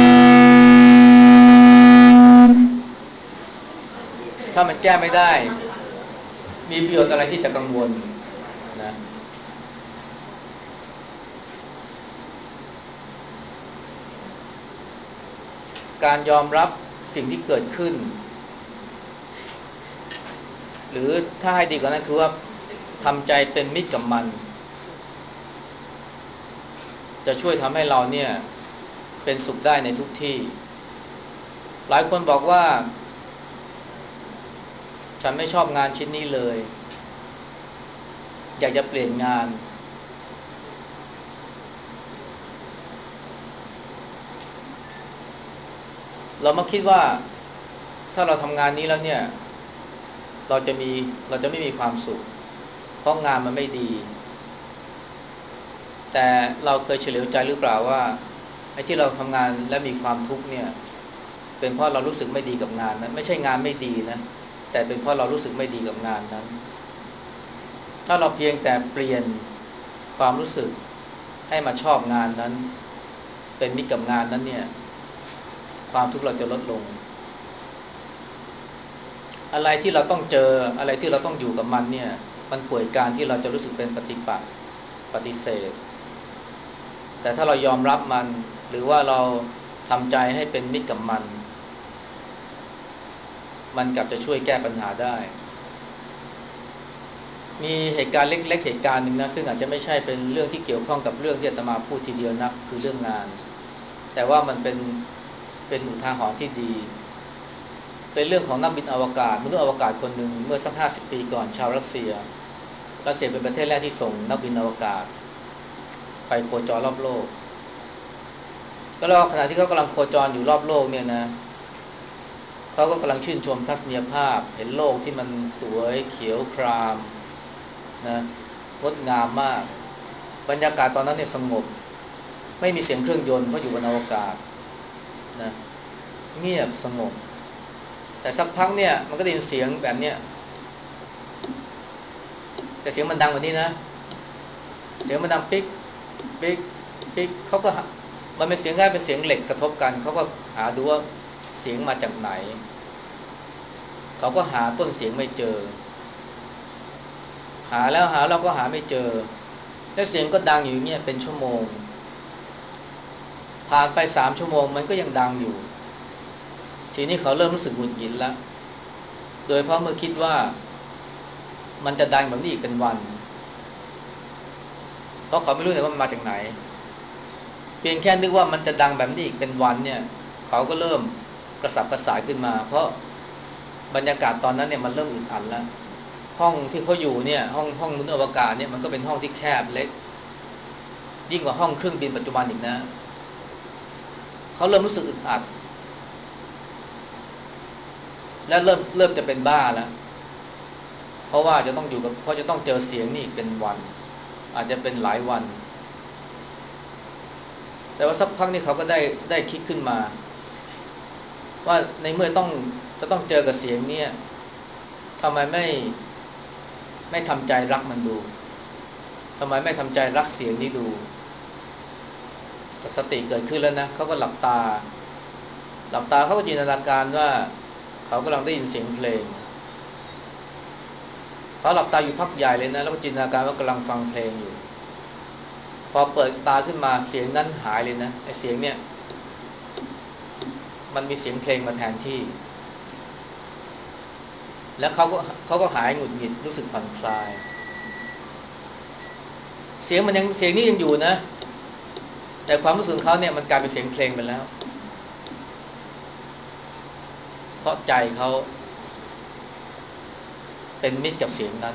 ถ้ามันแก้ไม่ได้มีประโยชน์อะไรที่จะกังวลนะการยอมรับสิ่งที่เกิดขึ้นหรือถ้าให้ดีกว่านั้นคือว่าทำใจเป็นมิตรกับมันจะช่วยทำให้เราเนี่ยเป็นสุขได้ในทุกที่หลายคนบอกว่าฉันไม่ชอบงานชิ้นนี้เลยอยากจะเปลี่ยนงานเรามาคิดว่าถ้าเราทำงานนี้แล้วเนี่ยเราจะมีเราจะไม่มีความสุขเพราะงานมันไม่ดีแต่เราเคยเฉลียวใจหรือเปล่าว่าไอ้ที่เราทำงานและมีความทุกข์เนี่ยเป็นเพราะเรารู้สึกไม่ดีกับงานนั้นไม่ใช่งานไม่ดีนะแต่เป็นเพราะเรารู้สึกไม่ดีกับงานนั้นถ้าเราเพียงแต่เปลี่ยนความรู้สึกให้มาชอบงานนั้นเป็นมิตรกับงานนั้นเนี่ยความทุกข์เราจะลดลงอะไรที่เราต้องเจออะไรที่เราต้องอยู่กับมันเนี่ยมันป่วยการที่เราจะรู้สึกเป็นปฏิปักษ์ปฏิเสธแต่ถ้าเรายอมรับมันหรือว่าเราทำใจให้เป็นมิตรกับมันมันกลับจะช่วยแก้ปัญหาได้มีเหตุการณ์เล็กๆเหตุการณ์หนึ่งนะซึ่งอาจจะไม่ใช่เป็นเรื่องที่เกี่ยวข้องกับเรื่องที่อาตมาพูดทีเดียวนักคือเรื่องงานแต่ว่ามันเป็นเป็นอุทาหรณ์ที่ดีเป็นเรื่องของนักบินอวกาศมนุษย์อวกาศคนหนึ่งเมื่อสักห้าสิบปีก่อนชาวรัสเซียรัสเซียเป็นประเทศแรกที่ส่งนักบินอวกาศไปโคจรรอบโลกก็แล้วขณะที่เขากำลังโคจรอยู่รอบโลกเนี่ยนะเขาก็กำลังชื่นชมทัศนียภาพเห็นโลกที่มันสวยเขียวครามนะงดงามมากบรรยากาศตอนนั้นเนี่ยสงบไม่มีเสียงเครื่องยนต์เพราะอยู่บนอวกาศนะเงียบสงบแต่สักพักเนี่ยมันก็ได้ยินเสียงแบบเนี้ยแต่เสียงมันดังกว่านี้นะเสียงมันดังปิ๊กปิ๊กปิ๊กเขาก็มันเป็นเสียงแค่เป็นเสียงเหล็กกระทบกันเขาก็หาดูว่าเสียงมาจากไหนเขาก็หาต้นเสียงไม่เจอหาแล้วหาเราก็หาไม่เจอแล้วเสียงก็ดังอยู่เงี้ยเป็นชั่วโมงผ่านไปสามชั่วโมงมันก็ยังดังอยู่ทีนี้เขาเริ่มรู้สึกหงุดหงิดแล้วโดยเพราะเมื่อคิดว่ามันจะดังแบบนี้อีกเป็นวันเพราะเขาไม่รู้เลยว่ามันมาจากไหนเพียงแค่นึกว่ามันจะดังแบบนี้อีกเป็นวันเนี่ยเขาก็เริ่มกระสับกระส่ายขึ้นมาเพราะบรรยากาศตอนนั้นเนี่ยมันเริ่มอึดอัดแล้วห้องที่เขาอยู่เนี่ยห้องห้องมนุษย์อวกาศเนี่ยมันก็เป็นห้องที่แคบเล็กยิ่งกว่าห้องเครื่องบินปัจจุบันอีกนะเขาเริ่มรู้สึกอึดอัดและเริ่มเริ่มจะเป็นบ้าแล้วเพราะว่าจะต้องอยู่กับเพราะจะต้องเจอเสียงนี่เป็นวันอาจจะเป็นหลายวันแต่ว่าสักพักนี่เขาก็ได้ได้คิดขึ้นมาว่าในเมื่อต้องจะต้องเจอกับเสียงเนี่ยทำไมไม่ไม่ทำใจรักมันดูทำไมไม่ทำใจรักเสียงนี้ดูสติเกิดขึ้นแล้วนะเขาก็หลับตาหลับตาเขาก็จินตนาการว่าเขากำลังได้ยินเสียงเพลงเขาหลับตาอยู่พักใหญ่เลยนะแล้วก็จินตนาการว่ากำลังฟังเพลงอยู่พอเปิดตาขึ้นมาเสียงนั้นหายเลยนะไอ้เสียงเนี่ยมันมีเสียงเพลงมาแทนที่แล้วเขาก็เขาก็หายหงุดหงิดรู้สึกผ่อนคลายเสียงมันยังเสียงนี้ยังอยู่นะแต่ความรู้สึกของเขาเนี่ยมันกลายเป็นเสียงเพลงไปแล้วเพราะใจเขาเป็นมิตรกับเสียงนั้น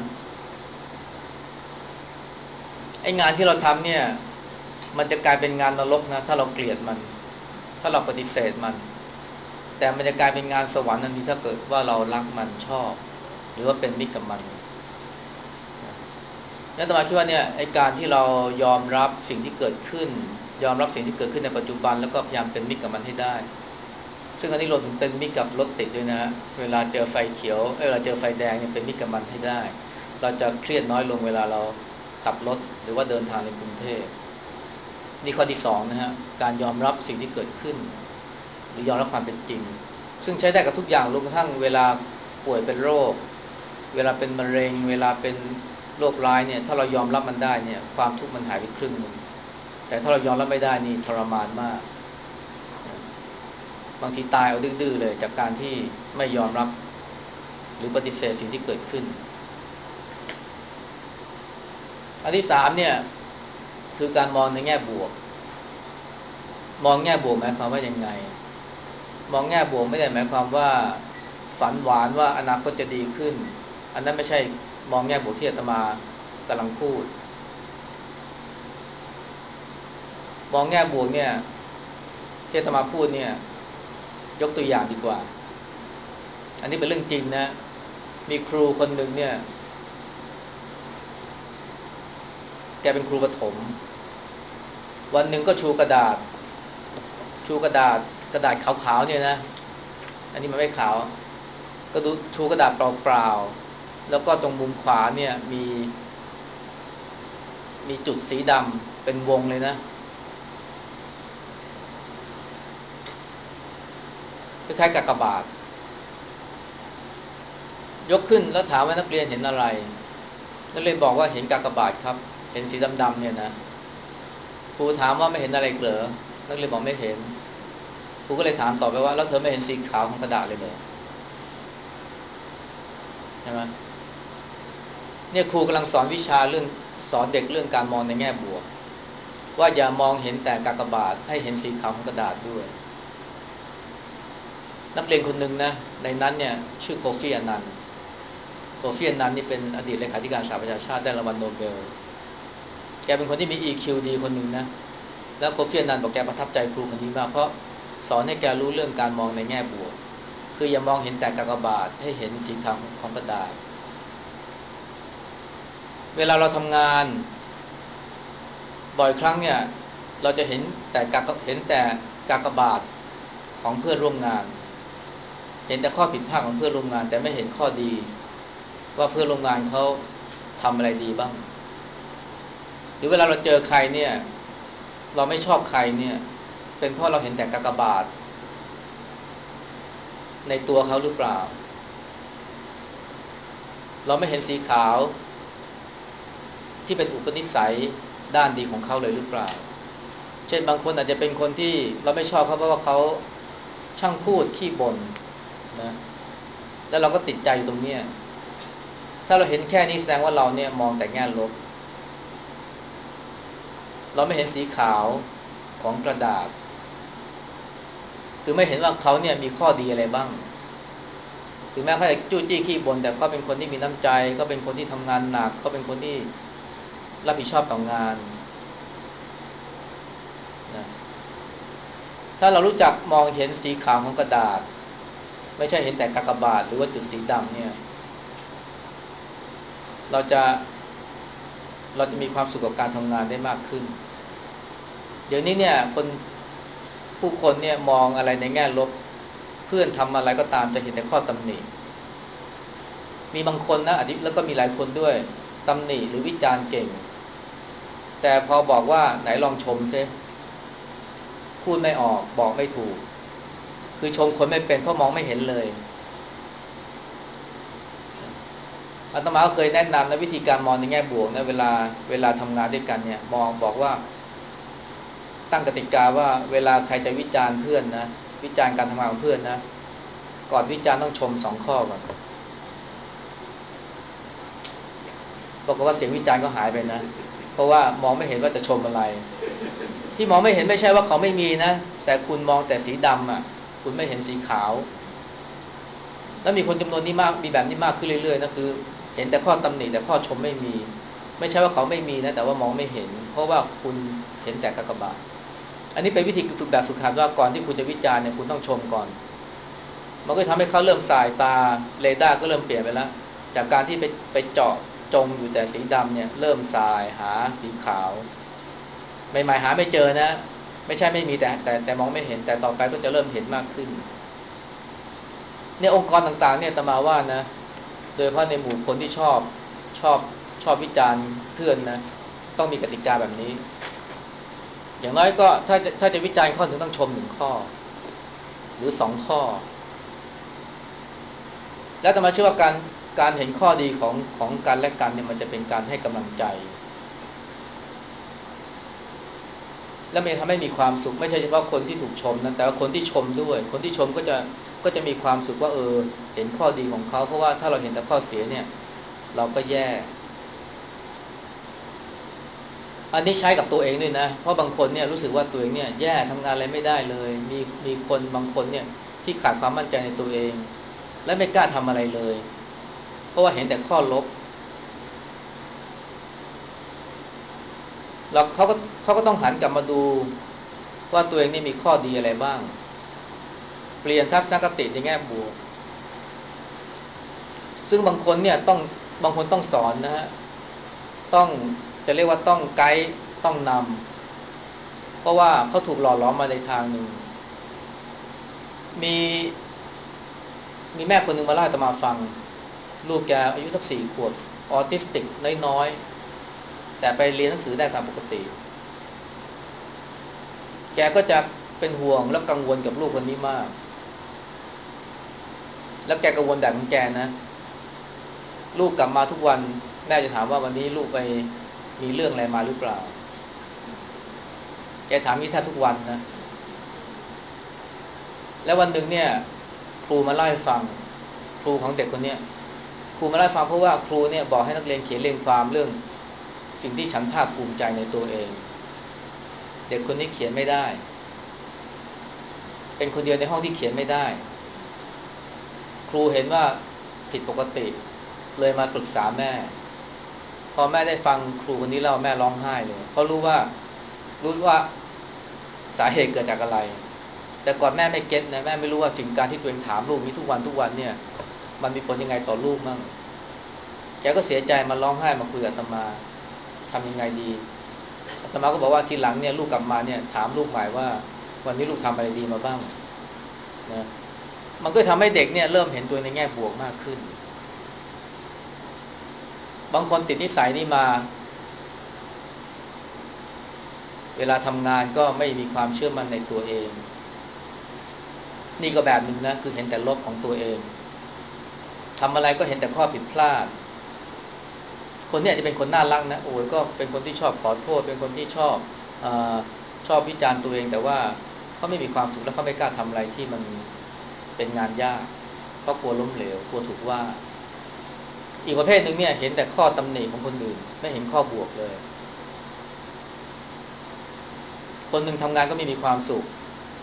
ไอ้งานที่เราทำเนี่ยมันจะกลายเป็นงานนรกนะถ้าเราเกลียดมันถ้าเราปฏิเสธมันแต่มันจะกลายเป็นงานสวรรค์ทันทีถ้าเกิดว่าเรารักมันชอบหรือว่าเป็นมิตรกับมันนั่นตมาคิดว่าเนี่ยไอ้การที่เรายอมรับสิ่งที่เกิดขึ้นยอมรับสิ่งที่เกิดขึ้นในปัจจุบันแล้วก็พยายามเป็นมิตรกับมันให้ได้ซึ่งอันนี้รวมถึงเป็นมิตรกับรถติดด้วยนะเวลาเจอไฟเขียวเวลาเจอไฟแดงเนี่ยเป็นมิตรกับมันให้ได้เราจะเครียดน้อยลงเวลาเราขับรถหรือว่าเดินทางในกรุงเทพนี่ข้อที่สองนะฮะการยอมรับสิ่งที่เกิดขึ้นหรือยอมรับความเป็นจริงซึ่งใช้ได้กับทุกอย่างรวมกระทั่งเวลาป่วยเป็นโรคเวลาเป็นมะเร็งเวลาเป็นโรคร้ายเนี่ยถ้าเรายอมรับมันได้เนี่ยความทุกข์มันหายไปครึ่งนึงแต่ถ้าเรายอมรับไม่ได้นี่ทรมานมากบางทีตายเอาดื้อๆเลยจากการที่ไม่ยอมรับหรือปฏิเสธสิ่งที่เกิดขึ้นอันที่สามเนี่ยคือการมองในแง่บวกมองแง่บวกหมายความว่ายังไงมองแง่บวกไม่ได้หมายความว่าฝันหวานว่าอนาคตจะดีขึ้นอันนั้นไม่ใช่มองแง่บวกที่อาตมากำลังพูดมองแง่บวกเนี่ยที่อาตมาพูดเนี่ยยกตัวอย่างดีกว่าอันนี้เป็นเรื่องจริงนะมีครูคนหนึ่งเนี่ยแกเป็นครูประถมวันหนึ่งก็ชูกระดาษชูกระดาษกระดาษขาวๆเนี่ยนะอันนี้มันไม่ขาวก็ดูชูกระดาษเปล่าๆแล้วก็ตรงมุมขวาเนี่ยมีมีจุดสีดำเป็นวงเลยนะคล้ายๆกากบาทยกขึ้นแล้วถามว่านักเรียนเห็นอะไรนักเรียนบอกว่าเห็นกากบาทครับเห็นสีดำๆเนี่ยนะครูถามว่าไม่เห็นอะไรเหรอนักเรียนบอกไม่เห็นครูก็เลยถามต่อไปว่าแล้วเธอไม่เห็นสีขาวของกระดาษเลยเหรอใช่ไหมเนี่ยครูกำลังสอนวิชาเรื่องสอนเด็กเรื่องการมองในแง่บวกว่าอย่ามองเห็นแต่กากบาทให้เห็นสีขาวของกระดาษด้วยนักเรียนคนหนึ่งนะในนั้นเนี่ยชื่อโคฟี่อนันต์โคฟี่อนันต์นี่เป็นอดีตเลขาธิการสหประชาชาติได้รางวัลโนเบลแกเป็นคนที่มี อี คิว ดีคนหนึ่งนะแล้วโคฟี่อนันต์บอกแกประทับใจครูคนนี้มากเพราะสอนให้แกรู้เรื่องการมองในแง่บวกคืออย่ามองเห็นแต่กากบาทให้เห็นสีขาวของกระดาษเวลาเราทำงานบ่อยครั้งเนี่ยเราจะเห็นแต่กากเห็นแต่กากบาทของเพื่อนร่วมงานเห็นแต่ข้อผิดพลาดของเพื่อนร่วมงานแต่ไม่เห็นข้อดีว่าเพื่อนร่วมงานเขาทำอะไรดีบ้างหรือเวลาเราเจอใครเนี่ยเราไม่ชอบใครเนี่ยเป็นเพราะเราเห็นแต่กากบาทในตัวเขาหรือเปล่าเราไม่เห็นสีขาวที่เป็นอุปนิสัยด้านดีของเขาเลยหรือเปล่าเช่นบางคนอาจจะเป็นคนที่เราไม่ชอบเขาเพราะว่าเขาช่างพูดขี้บ่นนะแล้วเราก็ติดใจอยู่ตรงเนี้ยถ้าเราเห็นแค่นี้แสดงว่าเราเนี่ยมองแต่แง่ลบเราไม่เห็นสีขาวของกระดาษคือไม่เห็นว่าเขาเนี่ยมีข้อดีอะไรบ้างถึงแม้เขาจะจู้จี้ขี้บ่นแต่เขาเป็นคนที่มีน้ำใจก็เป็นคนที่ทำงานหนักเขาเป็นคนที่รับผิดชอบต่องานนะถ้าเรารู้จักมองเห็นสีขาวของกระดาษไม่ใช่เห็นแต่กากบาทหรือว่าจุดสีดำเนี่ยเราจะเราจะมีความสุขกับการทำงานได้มากขึ้นเดี๋ยวนี้เนี่ยคนผู้คนเนี่ยมองอะไรในแง่ลบเพื่อนทำอะไรก็ตามจะเห็นแต่ข้อตำหนิมีบางคนนะอธิแล้วก็มีหลายคนด้วยตำหนิหรือวิจารณ์เก่งแต่พอบอกว่าไหนลองชมซิพูดไม่ออกบอกไม่ถูกคือชมคนไม่เป็นเพราะมองไม่เห็นเลยอาตมาก็เคยแนะนำนะวิธีการมองในแง่บวกนะเวลาเวลาทำงานด้วยกันเนี่ยมองบอกว่าตั้งกติกาว่าเวลาใครจะวิจารณ์เพื่อนนะวิจารณ์การทำงานของเพื่อนนะก่อนวิจารณ์ต้องชมสองข้อก่อนบอกว่าเสียงวิจารณ์ก็หายไปนะเพราะว่ามองไม่เห็นว่าจะชมอะไรที่มองไม่เห็นไม่ใช่ว่าเขาไม่มีนะแต่คุณมองแต่สีดำอ่ะคุณไม่เห็นสีขาวแล้วมีคนจำนวนนี้มากมีแบบนี้มากขึ้นเรื่อยๆนะคือเห็นแต่ข้อตำหนิแต่ข้อชมไม่มีไม่ใช่ว่าเขาไม่มีนะแต่ว่ามองไม่เห็นเพราะว่าคุณเห็นแต่กากบาทอันนี้เป็นวิธีฝึกแบบฝึกหัดว่าก่อนที่คุณจะวิจารณ์เนี่ยคุณต้องชมก่อนมันก็ทำให้เขาเริ่มสายตาเรดาร์ก็เริ่มเปลี่ยนไปแล้วจากการที่ไปไปเจาะจงอยู่แต่สีดำเนี่ยเริ่มสายหาสีขาวใหม่ๆหาไม่เจอนะไม่ใช่ไม่มีแต่แต่แต่มองไม่เห็นแต่ต่อไปก็จะเริ่มเห็นมากขึ้นเนี่ยองค์กรต่างๆเนี่ยอาตมาว่านะโดยเฉพาะในหมู่คนที่ชอบชอบชอบวิจารณ์เพื่อนนะต้องมีกติกาแบบนี้อย่างน้อยก็ถ้าจะถ้าจะวิจารณ์ข้อหนึ่งต้องชมหนึ่งข้อหรือสองข้อแล้วอาตมาเชื่อว่าการการเห็นข้อดีของของกันและกันเนี่ยมันจะเป็นการให้กำลังใจและมันทำให้มีความสุขไม่ใช่เฉพาะคนที่ถูกชมนะแต่ว่าคนที่ชมด้วยคนที่ชมก็จะก็จะมีความสุขว่าเออเห็นข้อดีของเขาเพราะว่าถ้าเราเห็นแต่ข้อเสียเนี่ยเราก็แย่อันนี้ใช้กับตัวเองด้วยนะเพราะบางคนเนี่ยรู้สึกว่าตัวเองเนี่ยแย่ทำงานอะไรไม่ได้เลยมีมีคนบางคนเนี่ยที่ขาดความมั่นใจในตัวเองและไม่กล้าทำอะไรเลยเพราะว่าเห็นแต่ข้อลบแล้วเขาก็เขาก็ต้องหันกลับมาดูว่าตัวเองนี่มีข้อดีอะไรบ้างเปลี่ยนทัศนคติในแง่บวกซึ่งบางคนเนี่ยต้องบางคนต้องสอนนะฮะต้องจะเรียกว่าต้องไกด์ต้องนำเพราะว่าเขาถูกหล่อหลอมมาในทางหนึ่งมีมีแม่คนหนึ่งมาเล่าให้อาตมาฟังลูกแกอายุสักสี่ขวบออทิสติกน้อยๆแต่ไปเรียนหนังสือได้ตามปกติแกก็จะเป็นห่วงและกังวลกับลูกคนนี้มากแล้วแกกังวลแบบของแกนะลูกกลับมาทุกวันแม่จะถามว่าวันนี้ลูกไปมีเรื่องอะไรมาหรือเปล่าแกถามนี้แทบทุกวันนะแล้ววันหนึ่งเนี่ยครูมาเล่าให้ฟังครูของเด็กคนเนี้ยครูมาเล่าให้ฟังเพราะว่าครูเนี่ยบอกให้นักเรียนเขียนเรียงความเรื่องสิ่งที่ฉันภาคภูมิใจในตัวเองเด็กคนนี้เขียนไม่ได้เป็นคนเดียวในห้องที่เขียนไม่ได้ครูเห็นว่าผิดปกติเลยมาปรึกษาแม่พอแม่ได้ฟังครูคนนี้เล่าแม่ร้องไห้เลยเพราะรู้ว่ารู้ว่าสาเหตุเกิดจากอะไรแต่ก่อนแม่ไม่เก็ตนะแม่ไม่รู้ว่าสิ่งการที่ตัวเองถามลูกนี้ทุกวันทุกวันเนี่ยมันมีผลยังไงต่อลูกมั่งแกก็เสียใจมาร้องไห้มาคุยกับอาตมาทำยังไงดีอาตมาก็บอกว่าทีหลังเนี่ยลูกกลับมาเนี่ยถามลูกใหม่ว่าวันนี้ลูกทำอะไรดีมาบ้างนะมันก็ทำให้เด็กเนี่ยเริ่มเห็นตัวในแง่บวกมากขึ้นบางคนติดนิสัยนี้มาเวลาทำงานก็ไม่มีความเชื่อมั่นในตัวเองนี่ก็แบบหนึ่งนะคือเห็นแต่ลบของตัวเองทำอะไรก็เห็นแต่ข้อผิดพลาดคนนี้อาจจะเป็นคนน่ารักนะโอ้ยก็เป็นคนที่ชอบขอโทษเป็นคนที่ชอบเออชอบวิจารณ์ตัวเองแต่ว่าเขาไม่มีความสุขและเขาไม่กล้าทำอะไรที่มันเป็นงานยากเพราะกลัวล้มเหลวกลัวถูกว่าอีกประเภทหนึ่งเนี่ยเห็นแต่ข้อตำหนิของคนอื่นไม่เห็นข้อบวกเลยคนหนึ่งทำงานก็ไม่มีความสุข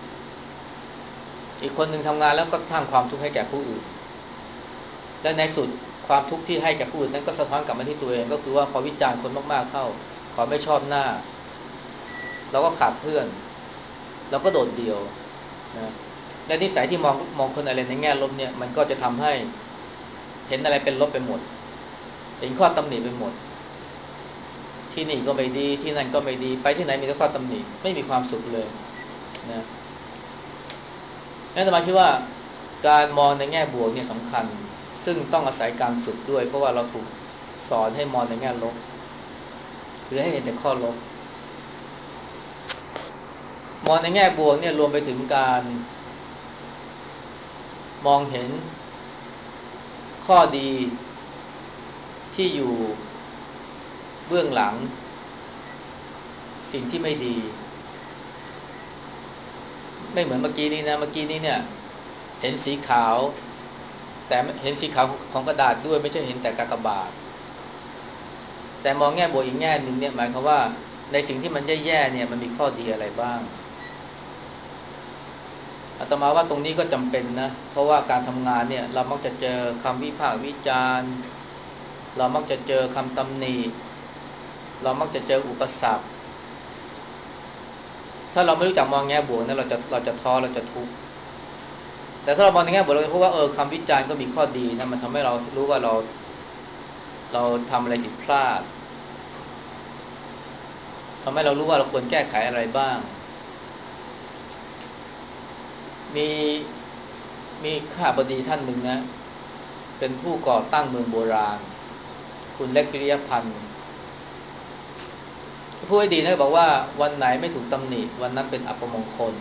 อีกคนหนึ่งทำงานแล้วก็สร้างความทุกข์ให้แก่ผู้อื่นและในสุดความทุกข์ที่ให้แก่ผู้อื่นนั้นก็สะท้อนกลับมาที่ตัวเองก็คือว่าพอวิจารณ์คนมากๆเข้าขอไม่ชอบหน้าเราก็ขาดเพื่อนเราก็โดดเดี่ยวนะและนิสัยที่มองมองคนอะไรในแง่ลบเนี่ยมันก็จะทำให้เห็นอะไรเป็นลบไปหมดเห็นข้อตำหนิไปหมดที่นี่ก็ไม่ดีที่นั่นก็ไม่ดีไปที่ไหนมีแต่ข้อตำหนิไม่มีความสุขเลยนะนั่นหมายถึงว่าการมองในแง่บวกเนี่ยสำคัญซึ่งต้องอาศัยการฝึกด้วยเพราะว่าเราถูกสอนให้มองในแง่ลบหรือให้เห็นแต่ข้อลบมองในแง่บวกเนี่ยรวมไปถึงการมองเห็นข้อดีที่อยู่เบื้องหลังสิ่งที่ไม่ดีไม่เหมือนเมื่อกี้นี้นะเมื่อกี้นี้เนี่ยเห็นสีขาวแต่เห็นสีขาวของกระดาษด้วยไม่ใช่เห็นแต่กากบาทแต่มองแง่บวกอีกแง่หนึ่งเนี่ยหมายความว่าในสิ่งที่มันแย่ๆเนี่ยมันมีข้อดีอะไรบ้างอาตมาว่าตรงนี้ก็จำเป็นนะเพราะว่าการทำงานเนี่ยเรามักจะเจอคำวิพากษ์วิจารณ์เรามักจะเจอคำตำหนิเรามักจะเจออุปสรรคถ้าเราไม่รู้จักมองแง่บวกนะเราจะเราจะท้อเราจะทุกข์แต่ถ้าเรามองในแง่บวกเราจะพบว่าเออคำวิจารณ์ก็มีข้อดีนะมันทำให้เรารู้ว่าเราเราทำอะไรผิดพลาดทำให้เรารู้ว่าเราควรแก้ไขอะไรบ้างมีมีข้าบดีท่านหนึ่งนะเป็นผู้ก่อตั้งเมืองโบราณคุณเล็กปิริยพันธ์ผู้ให้ดีนะบอกว่าวันไหนไม่ถูกตำหนิวันนั้นเป็นอัปมงคล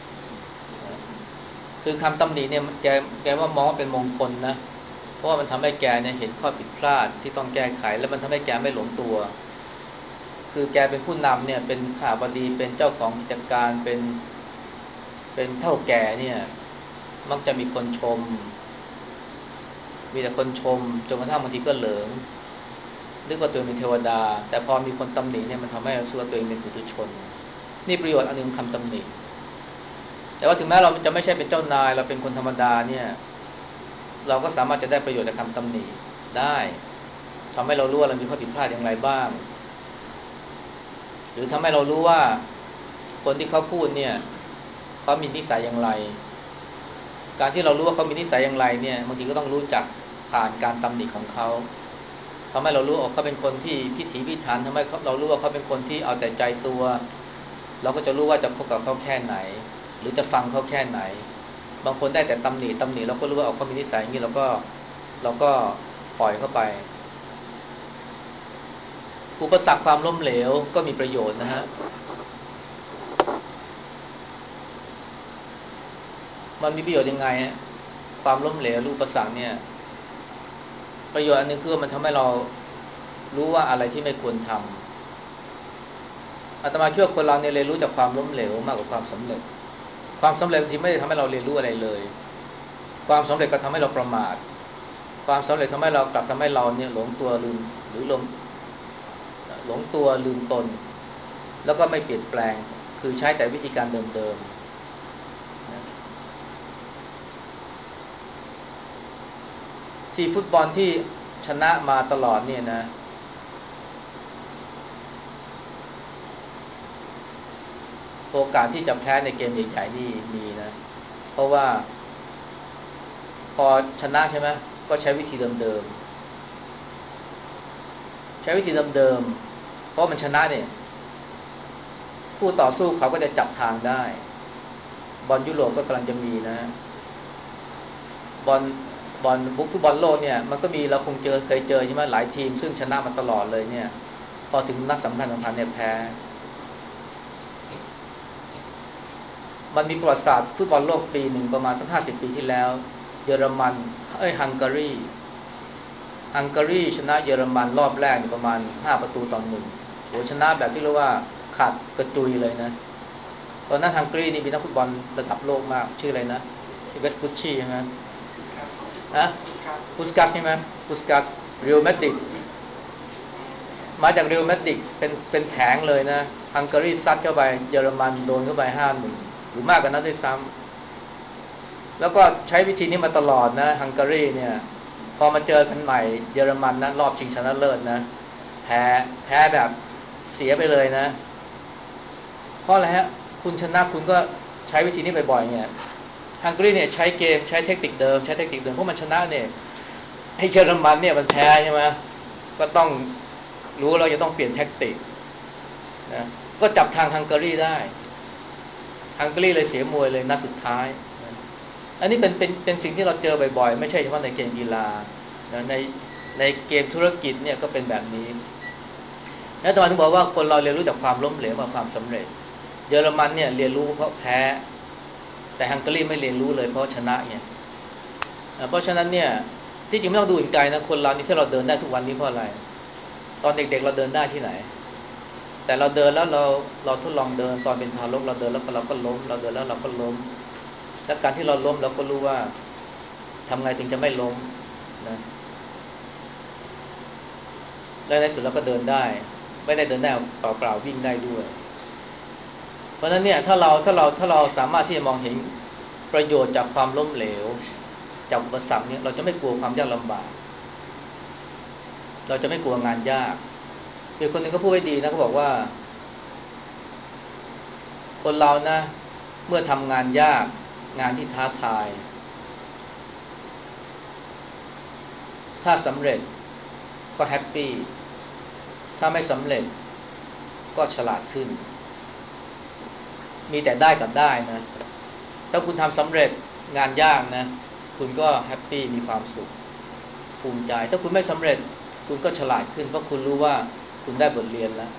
คือคำตำหนิเนี่ยแกแกว่ามองว่าเป็นมงคลนะเพราะว่ามันทำให้แกเนี่ยเห็นข้อผิดพลาดที่ต้องแก้ไขแล้วมันทำให้แกไม่หลงตัวคือแกเป็นผู้นำเนี่ยเป็นข้าบดีเป็นเจ้าของกิจการเป็นเป็นเฒ่าแก่เนี่ยมักจะมีคนชมมีแต่คนชมจนกระทั่งบางทีก็เหลิงนึกว่าตัวเองเป็นเทวดาแต่พอมีคนตำหนิเนี่ยมันทำให้รู้สึกว่าตัวเองเป็นปุถุชนนี่ประโยชน์อันนึงคำตำหนิแต่ว่าถึงแม้เราจะไม่ใช่เป็นเจ้านายเราเป็นคนธรรมดาเนี่ยเราก็สามารถจะได้ประโยชน์จากคำตำหนิได้ทำให้เรารู้ว่าเรามีข้อผิดพลาดอย่างไรบ้างหรือทำให้เรารู้ว่าคนที่เขาพูดเนี่ยเขามีนิสัยอย่างไรการที่เรารู้ว่าเขามีนิสัยอย่างไรเนี่ยบางทีก็ต้องรู้จักผ่านการตำหนิของเขาทำให้เรารู้ว่าเขาเป็นคนที่พิถีพิถันทำให้เรารู้ว่าเขาเป็นคนที่เอาแต่ใจตัวเราก็จะรู้ว่าจะคบกับเขาแค่ไหนหรือจะฟังเขาแค่ไหนบางคนได้แต่ตำหนิตำหนิเราก็รู้ว่าเอาเขามีนิสัยอย่างนี้เราก็เราก็ปล่อยเข้าไปอุปสรรคความล้มเหลวก็มีประโยชน์นะฮะมันมีประโยชน์ยังไงฮะความล้มเหลวหรืออุปสรรคเนี่ยประโยชน์อันนึงคือมันทำให้เรารู้ว่าอะไรที่ไม่ควรทำอาตมาคิดว่าคนเราเนี่ยเรียนรู้จากความล้มเหลวมากกว่าความสำเร็จความสำเร็จบางทีไม่ได้ทำให้เราเรียนรู้อะไรเลยความสำเร็จก็ทำให้เราประมาทความสำเร็จทำให้เรากลับทำให้เราเนี่ยหลงตัวลืมหรือหลงหลงตัวลืมตนแล้วก็ไม่เปลี่ยนแปลงคือใช้แต่วิธีการเดิมๆนะที่ฟุตบอลที่ชนะมาตลอดเนี่ยนะโอกาสที่จะแพ้ในเกมใหญ่ๆนี่มีนะเพราะว่าพอชนะใช่ไหมก็ใช้วิธีเดิมๆใช้วิธีเดิมๆเพราะมันชนะเนี่ยคู่ต่อสู้เขาก็จะจับทางได้บอลยุโรปก็กำลังจะมีนะบอลบอลบุ๊กฟุตบอลโลกเนี่ยมันก็มีเราคงเจอเคยเจอใช่ไหมหลายทีมซึ่งชนะมาตลอดเลยเนี่ยพอถึงนัดสำคัญสำคัญเนี่ยแพ้มันมีประวัติศาสตร์ฟุตบอลโลกปีหนึ่งประมาณสักห้าสิบปีที่แล้วเยอรมันเอ้ยฮังการีฮังการีชนะเยอรมันรอบแรกเนี่ยประมาณห้าประตูต่อหนึ่งโหชนะแบบที่เรียกว่าขาดกระจุยเลยนะตอนนั้นฮังการีนี่มีนักฟุตบอลระดับโลกมากชื่ออะไรนะเวสปุชชีใช่ไหมฮะพุสกัสใช่ไหมพุสกัสเรียลมาดริดมาจากเรียลมาดริดเป็นเป็นแผงเลยนะฮังการีซัดเข้าไปเยอรมันโดนเข้าไปห้าหนึ่งหรือมากกว่านั้นด้วยซ้ำแล้วก็ใช้วิธีนี้มาตลอดนะฮังการีเนี่ยพอมาเจอกันใหม่เยอรมันนะรอบชิงชนะเลิศนะแพ้แพ้แบบเสียไปเลยนะเพราะอะไรฮะคุณชนะคุณก็ใช้วิธีนี้บ่อยๆเนี่ยฮังการีเนี่ยใช้เกมใช้เทคนิคเดิมใช้เทคนิคเดิมเพราะมันชนะเนี่ยให้เยอรมันเนี่ยมันแพ้ใช่ไหมก็ต้องรู้เราจะต้องเปลี่ยนแท็กติกนะก็จับทางฮังการีได้ฮังการีเลยเสียมวยเลยนัดสุดท้ายนะอันนี้เป็นเป็นเป็นสิ่งที่เราเจอบ่อยๆไม่ใช่เฉพาะในเกมกีฬานะในในเกมธุรกิจเนี่ยก็เป็นแบบนี้แล้วตอนที่บอกว่าคนเราเรียนรู้จากความล้มเหลวมาความสำเร็จเยอรมันเนี่ยเรียนรู้เพราะแพ้แต่ฮังการีไม่เรียนรู้เลยเพราะชนะเนี่ยเพราะฉะนั้นเนี่ยที่จริงไม่ต้องดูอีกไกลนะคนเรานี่ที่เราเดินได้ทุกวันนี้เพราะอะไรตอนเด็กๆเราเดินได้ที่ไหนแต่เราเดินแล้วเราเราทดลองเดินตอนเป็นทารกเราเดินแล้วเราก็ล้มเราเดินแล้วเราก็ล้มและการที่เราล้มเราก็รู้ว่าทำไงถึงจะไม่ล้มนะและในสุดเราก็เดินได้ไม่ได้เดินได้เปล่าๆวิ่งได้ด้วยเพราะฉะนั้นเนี่ยถ้าเราถ้าเราถ้าเราสามารถที่จะมองเห็นประโยชน์จากความล้มเหลวจากอุปสรรคเนี่ยเราจะไม่กลัวความยากลำบากเราจะไม่กลัวงานยากมีคนหนึ่งก็พูดไว้ดีนะเขาบอกว่าคนเรานะเมื่อทำงานยากงานที่ท้าทายถ้าสำเร็จก็แฮปปี้ถ้าไม่สำเร็จก็ฉลาดขึ้นมีแต่ได้กับได้นะถ้าคุณทำสำเร็จงานยากนะคุณก็แฮปปี้มีความสุขภูมิใจถ้าคุณไม่สำเร็จคุณก็ฉลาดขึ้นเพราะคุณรู้ว่าคุณได้บทเรียนแล้ว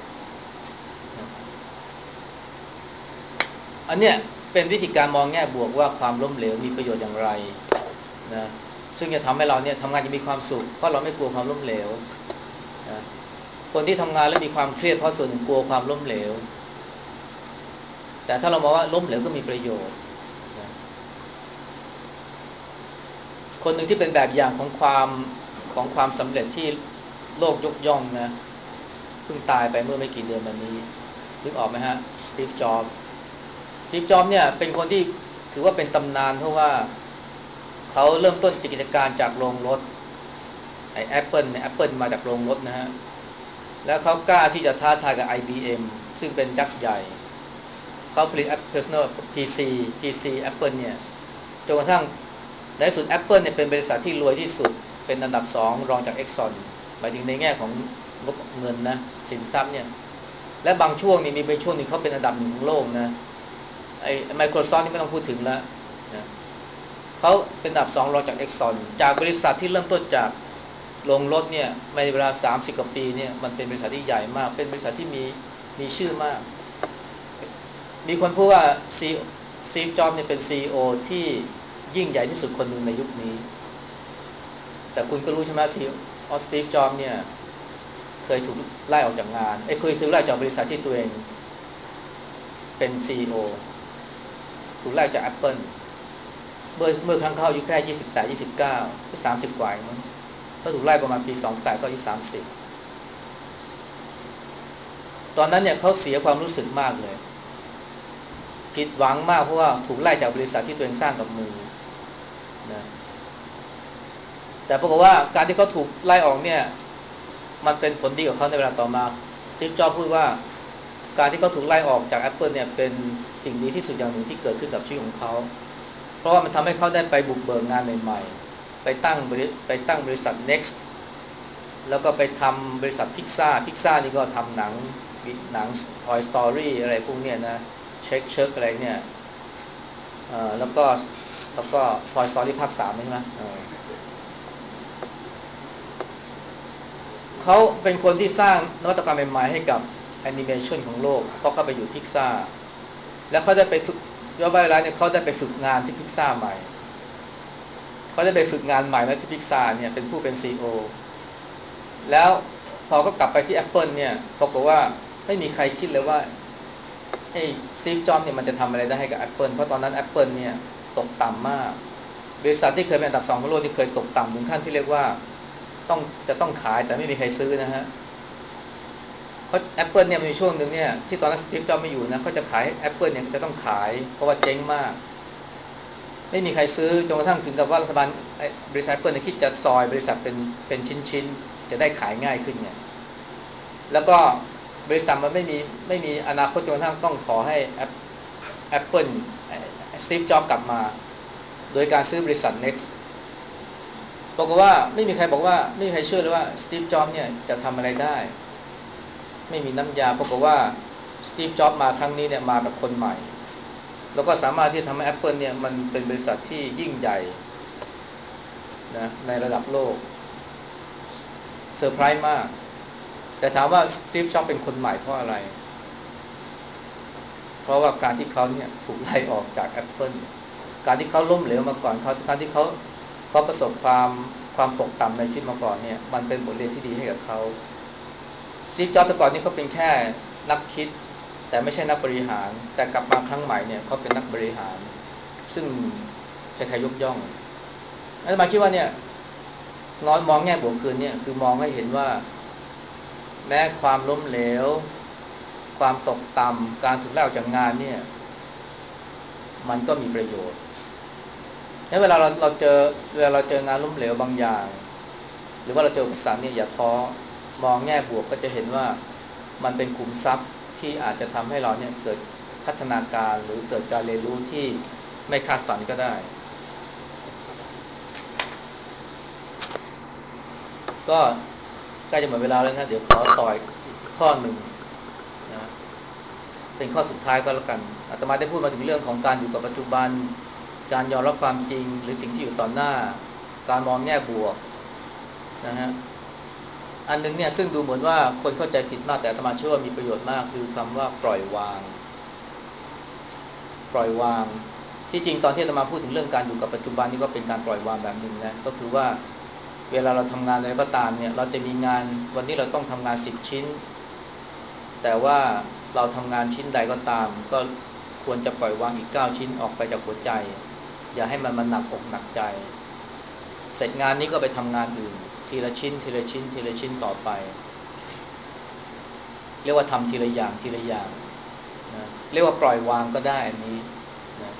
อันเนี้ยเป็นวิธีการมองแง่บวกว่าความล้มเหลวมีประโยชน์อย่างไรนะซึ่งจะทำให้เราเนี่ยทำงานจะมีความสุขเพราะเราไม่กลัวความล้มเหลวนะคนที่ทำงานแล้วมีความเครียดเพราะส่วนหนึ่งกลัวความล้มเหลวแต่ถ้าเรามองว่าล้มเหลวก็มีประโยชน์นะคนหนึ่งที่เป็นแบบอย่างของความของความสำเร็จที่โลกยกย่องนะเพิ่งตายไปเมื่อไม่กี่เดือนมานี้นึกออกไหมฮะสตีฟจ็อบส์สตีฟจ็อบส์เนี่ยเป็นคนที่ถือว่าเป็นตำนานเพราะว่าเขาเริ่มต้นกิจการจากโรงรถไอ้แอปเปิลเนี่ยแอปเปิลมาจากโรงรถนะฮะแล้วเขากล้าที่จะท้าทายกับ ไอ บี เอ็ม ซึ่งเป็นยักษ์ใหญ่เขาผลิต Personal พี ซี พี ซี Apple เนี่ยจนกระทั่งในสุด Apple เนี่ยเป็นบริษัทที่รวยที่สุดเป็นอันดับสองรองจาก Exxon หมายถึงในแง่ของงบเงินนะสินทรัพย์เนี่ยและบางช่วงนี่มีเป็นช่วงนึงเขาเป็นอันดับหนึ่งของโลกนะไอ้ Microsoft นี่ไม่ต้องพูดถึงแล้วนะเขาเป็นอันดับสองรองจาก Exxon จากบริษัทที่เริ่มต้นจากโรงรถเนี่ยในเวลาสามสิบกว่าปีเนี่ยมันเป็นบริษัทที่ใหญ่มากเป็นบริษัทที่มีมีชื่อมากมีคนพูดว่าซีซีฟจ็อบเนี่ยเป็น ซี อี โอ ที่ยิ่งใหญ่ที่สุดคนหนึ่งในยุคนี้แต่คุณก็รู้ใช่ไหมซีออสตีฟจ็อบเนี่ยเคยถูกไล่ออกจากงานเอ้ยเคยถูกไล่จากบริษัทที่ตัวเองเป็น ซี อี โอ ถูกไล่จาก Apple เมื่อเมื่อครั้งเขาอายุแค่ยี่สิบแปด ยี่สิบเก้าหรือสามสิบกว่ามั้งเขาถูกไล่ประมาณปีสองแปดก็อายุสามสิบตอนนั้นเนี่ยเขาเสียความรู้สึกมากเลยผิดหวังมากเพราะว่าถูกไล่จากบริษัทที่ตัวเองสร้างกับมือนะแต่ปรากฏว่าการที่เขาถูกไล่ออกเนี่ยมันเป็นผลดีกับเขาในเวลาต่อมาสตีฟจ็อบส์พูดว่าการที่เขาถูกไล่ออกจาก Apple เนี่ยเป็นสิ่งดีที่สุดอย่างหนึ่งที่เกิดขึ้นกับชีวิตของเขาเพราะว่ามันทำให้เขาได้ไปบุกเบิกงานใหม่ๆไปตั้งบริไปตั้งบริษัท Next แล้วก็ไปทำบริษัทพิกซ่าพิกซ่านี่ก็ทำหนังหนัง Toy Story อะไรพวกเนี้ยนะเช็คเชิคอะไรเนี่ยแล้วก็แล้วก็ Toy Story ภาคสามใช่ไหมเขาเป็นคนที่สร้างนวัตกรรมใหม่ๆให้กับแอนิเมชันของโลกเพราะเขาไปอยู่พิกซ่าแล้วเขาได้ไปฝึกย้อนไปเวลาเนี่ยเขาได้ไปฝึกงานที่พิกซ่าใหม่เขาได้ไปฝึกงานใหม่แล้วที่พิกซ่าเนี่ยเป็นผู้เป็น ซี อี โอ แล้วพอก็กลับไปที่ Apple เนี่ยปรากฏว่าไม่มีใครคิดเลยว่าไอ้ซีฟจ็อบส์เนี่ยมันจะทำอะไรได้ให้กับ Apple เพราะตอนนั้น Apple เนี่ยตกต่ำมากบริษัทที่เคยเป็นอันดับสองของโลกที่เคยตกต่ำถึงขั้นที่เรียกว่าต้องจะต้องขายแต่ไม่มีใครซื้อนะฮะเขา Apple เนี่ยมีช่วงหนึ่งเนี่ยที่ตอนนั้นสตีฟจ็อบส์ไม่อยู่นะเขาจะขาย Apple เนี่ยจะต้องขายเพราะว่าเจ๊งมากไม่มีใครซื้อจนกระทั่งถึงกับว่ารัฐบาลบริษัท Apple เนี่ยคิดจะซอยบริษัทเป็นเป็นชิ้นๆจะได้ขายง่ายขึ้นไงแล้วก็บริษัทมันไม่มีไม่มีอนาคตจนกระทั่งต้องขอให้ Apple สตีฟจ็อบส์กลับมาโดยการซื้อบริษัท Next บอกว่าไม่มีใครบอกว่าไม่มีใครเชื่อเลยว่าสตีฟจ็อบส์เนี่ยจะทำอะไรได้ไม่มีน้ำยาปรากฏว่าสตีฟจ็อบส์มาครั้งนี้เนี่ยมาแบบคนใหม่แล้วก็สามารถที่จะทำให้ Apple เนี่ยมันเป็นบริษัทที่ยิ่งใหญ่นะในระดับโลกเซอร์ไพรส์มากแต่ถามว่าสตีฟจ็อบส์เป็นคนใหม่เพราะอะไรเพราะว่าการที่เขาเนี่ยถูกไล่ออกจาก Apple การที่เขาล้มเหลวมาก่อนเขาการที่เขาเขาประสบความความตกต่ำในชีวิตมาก่อนเนี่ยมันเป็นบทเรียนที่ดีให้กับเขาสตีฟจ็อบส์แต่ก่อนนี่เขาเป็นแค่นักคิดแต่ไม่ใช่นักบริหารแต่กลับมาครั้งใหม่เนี่ยเขาเป็นนักบริหารซึ่งใครๆยกย่องอันมาคิดว่าเนี่ยงอนมองแง่บวกคืนเนี่ยคือมองให้เห็นว่าแม้ความล้มเหลวความตกต่ำการถูกไล่ออกจากงานเนี่ยมันก็มีประโยชน์เวลาเราเราเจอเวลาเราเจองานล้มเหลวบางอย่างหรือว่าเราเจออุปสรรคเนี่ยอย่าท้อมองแง่บวกก็จะเห็นว่ามันเป็นขุมทรัพย์ที่อาจจะทำให้เราเนี่ยเกิดพัฒนาการหรือเกิดการเรียนรู้ที่ไม่คาดฝันก็ได้ก็ใกล้จะหมดเวลาแล้วนะเดี๋ยวขอต่อยข้อหนึ่งนะเป็นข้อสุดท้ายก็แล้วกันอาตมาได้พูดมาถึงเรื่องของการอยู่กับปัจจุบันการยอมรับความจริงหรือสิ่งที่อยู่ต่อหน้าการมองแง่บวกนะฮะอันนึงเนี่ยซึ่งดูเหมือนว่าคนเข้าใจผิดมากแต่อาตมาเชื่อว่ามีประโยชน์มากคือคำว่าปล่อยวางปล่อยวางที่จริงตอนที่อาตมาพูดถึงเรื่องการอยู่กับปัจจุบันนี่ก็เป็นการปล่อยวางแบบหนึ่งนะก็คือว่าเวลาเราทำงานอะไรก็ตามเนี่ยเราจะมีงานวันนี้เราต้องทำงานสิบชิ้นแต่ว่าเราทำงานชิ้นใดก็ตามก็ควรจะปล่อยวางอีกเก้าชิ้นออกไปจากหัวใจอย่าให้มันมันหนักอกหนักใจเสร็จงานนี้ก็ไปทำงานอื่นทีละชิ้นทีละชิ้นทีละชิ้นต่อไปเรียกว่าทำทีละอย่างทีละอย่างนะเรียกว่าปล่อยวางก็ได้อันนี้นะ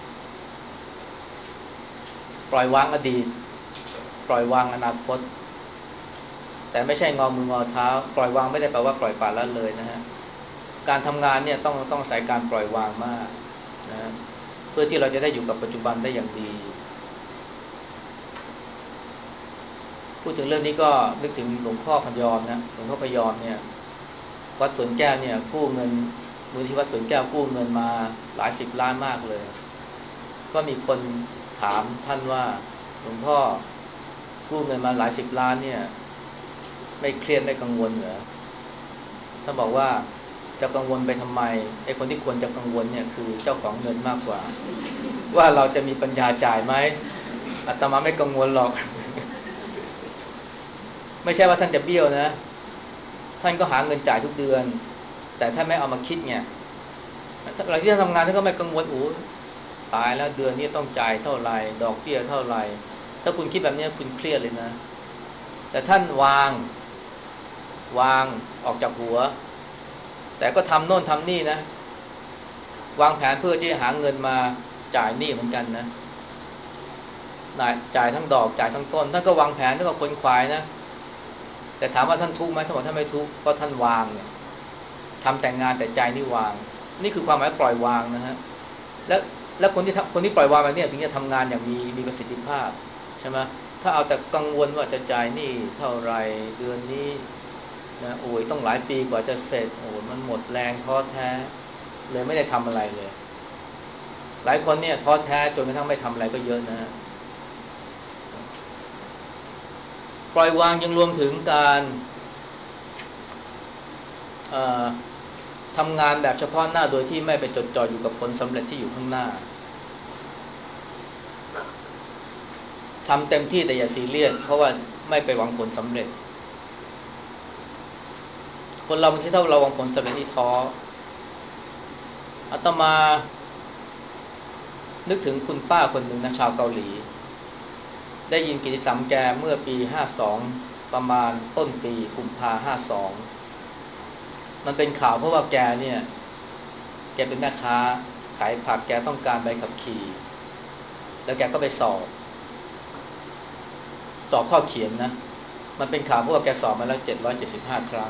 ปล่อยวางอดีตปล่อยวางอนาคตแต่ไม่ใช่งอมืองอเท้าปล่อยวางไม่ได้แปลว่าปล่อยปละละเลยนะฮะการทำงานเนี่ยต้องต้องอาศัยการปล่อยวางมากนะเพื่อที่เราจะได้อยู่กับปัจจุบันได้อย่างดีพูดถึงเรื่องนี้ก็นึกถึงหลวงพ่อพยอมนะหลวงพ่อพยอมเนี่ยวัดสวนแก้วเนี่ยกู้เงินมูลที่วัดสวนแก้วกู้เงินมาหลายสิบล้านมากเลยก็มีคนถามท่านว่าหลวงพ่อกู้เงินมาหลายสิบล้านเนี่ยไม่เครียดไม่กังวลเหรอท่านบอกว่าจะกังวลไปทำไมไอ้คนที่ควรจะกังวลเนี่ยคือเจ้าของเงินมากกว่าว่าเราจะมีปัญญาจ่ายไหมอาตมาไม่กังวลหรอกไม่ใช่ว่าท่านจะเบี้ยวนะท่านก็หาเงินจ่ายทุกเดือนแต่ท่านไม่เอามาคิดไงหลังที่ท่านทำงานท่านก็ไม่กังวลโอ้ตายแล้วเดือนนี้ต้องจ่ายเท่าไหร่ดอกเบี้ยเท่าไหร่ถ้าคุณคิดแบบนี้คุณเครียดเลยนะแต่ท่านวางวางออกจากหัวแต่ก็ทำโน่นทำนี่นะวางแผนเพื่อที่จะหาเงินมาจ่ายหนี้เหมือนกันนะจ่ายทั้งดอกจ่ายทั้งต้นท่านก็วางแผนท่านก็ค้นคว้านะแต่ถามว่าท่านทุกข์ไหมท่านบอกท่านไม่ทุกข์เพราะท่านวางเนี่ยทำแต่งงานแต่ใจนี่วางนี่คือความหมายปล่อยวางนะฮะแล้วแล้วคนที่คนที่ปล่อยวางแบบนี้ถึงจะทำงานอย่างมีมีประสิทธิภาพใช่ไหมถ้าเอาแต่กังวลว่าจะจ่ายหนี้เท่าไรเดือนนี้นะโอ้ยต้องหลายปีกว่าจะเสร็จโอ้ยมันหมดแรงท้อแท้เลยไม่ได้ทำอะไรเลยหลายคนเนี่ยท้อแท้จนกระทั่งไม่ทำอะไรก็เยอะนะฮะปล่อยวางยังรวมถึงการทำงานแบบเฉพาะหน้าโดยที่ไม่ไปจดจ่ออยู่กับผลสำเร็จที่อยู่ข้างหน้าทำเต็มที่แต่อย่าซีเรียสเพราะว่าไม่ไปหวังผลสำเร็จคนเราบางทีถ้าเราหวังผลสำเร็จที่ท้ออาตมานึกถึงคุณป้าคนหนึ่งนะชาวเกาหลีได้ยินกิตติศัพท์แกเมื่อปีห้าสองประมาณต้นปีกุมภาห้าสองมันเป็นข่าวเพราะว่าแกเนี่ยแกเป็นแม่ค้าขายผักแกต้องการใบขับขี่แล้วแกก็ไปสอบสอบข้อเขียนนะมันเป็นข่าวเพราะว่าแกสอบมาแล้วเจ็ดร้อยเจ็ดสิบห้าครั้ง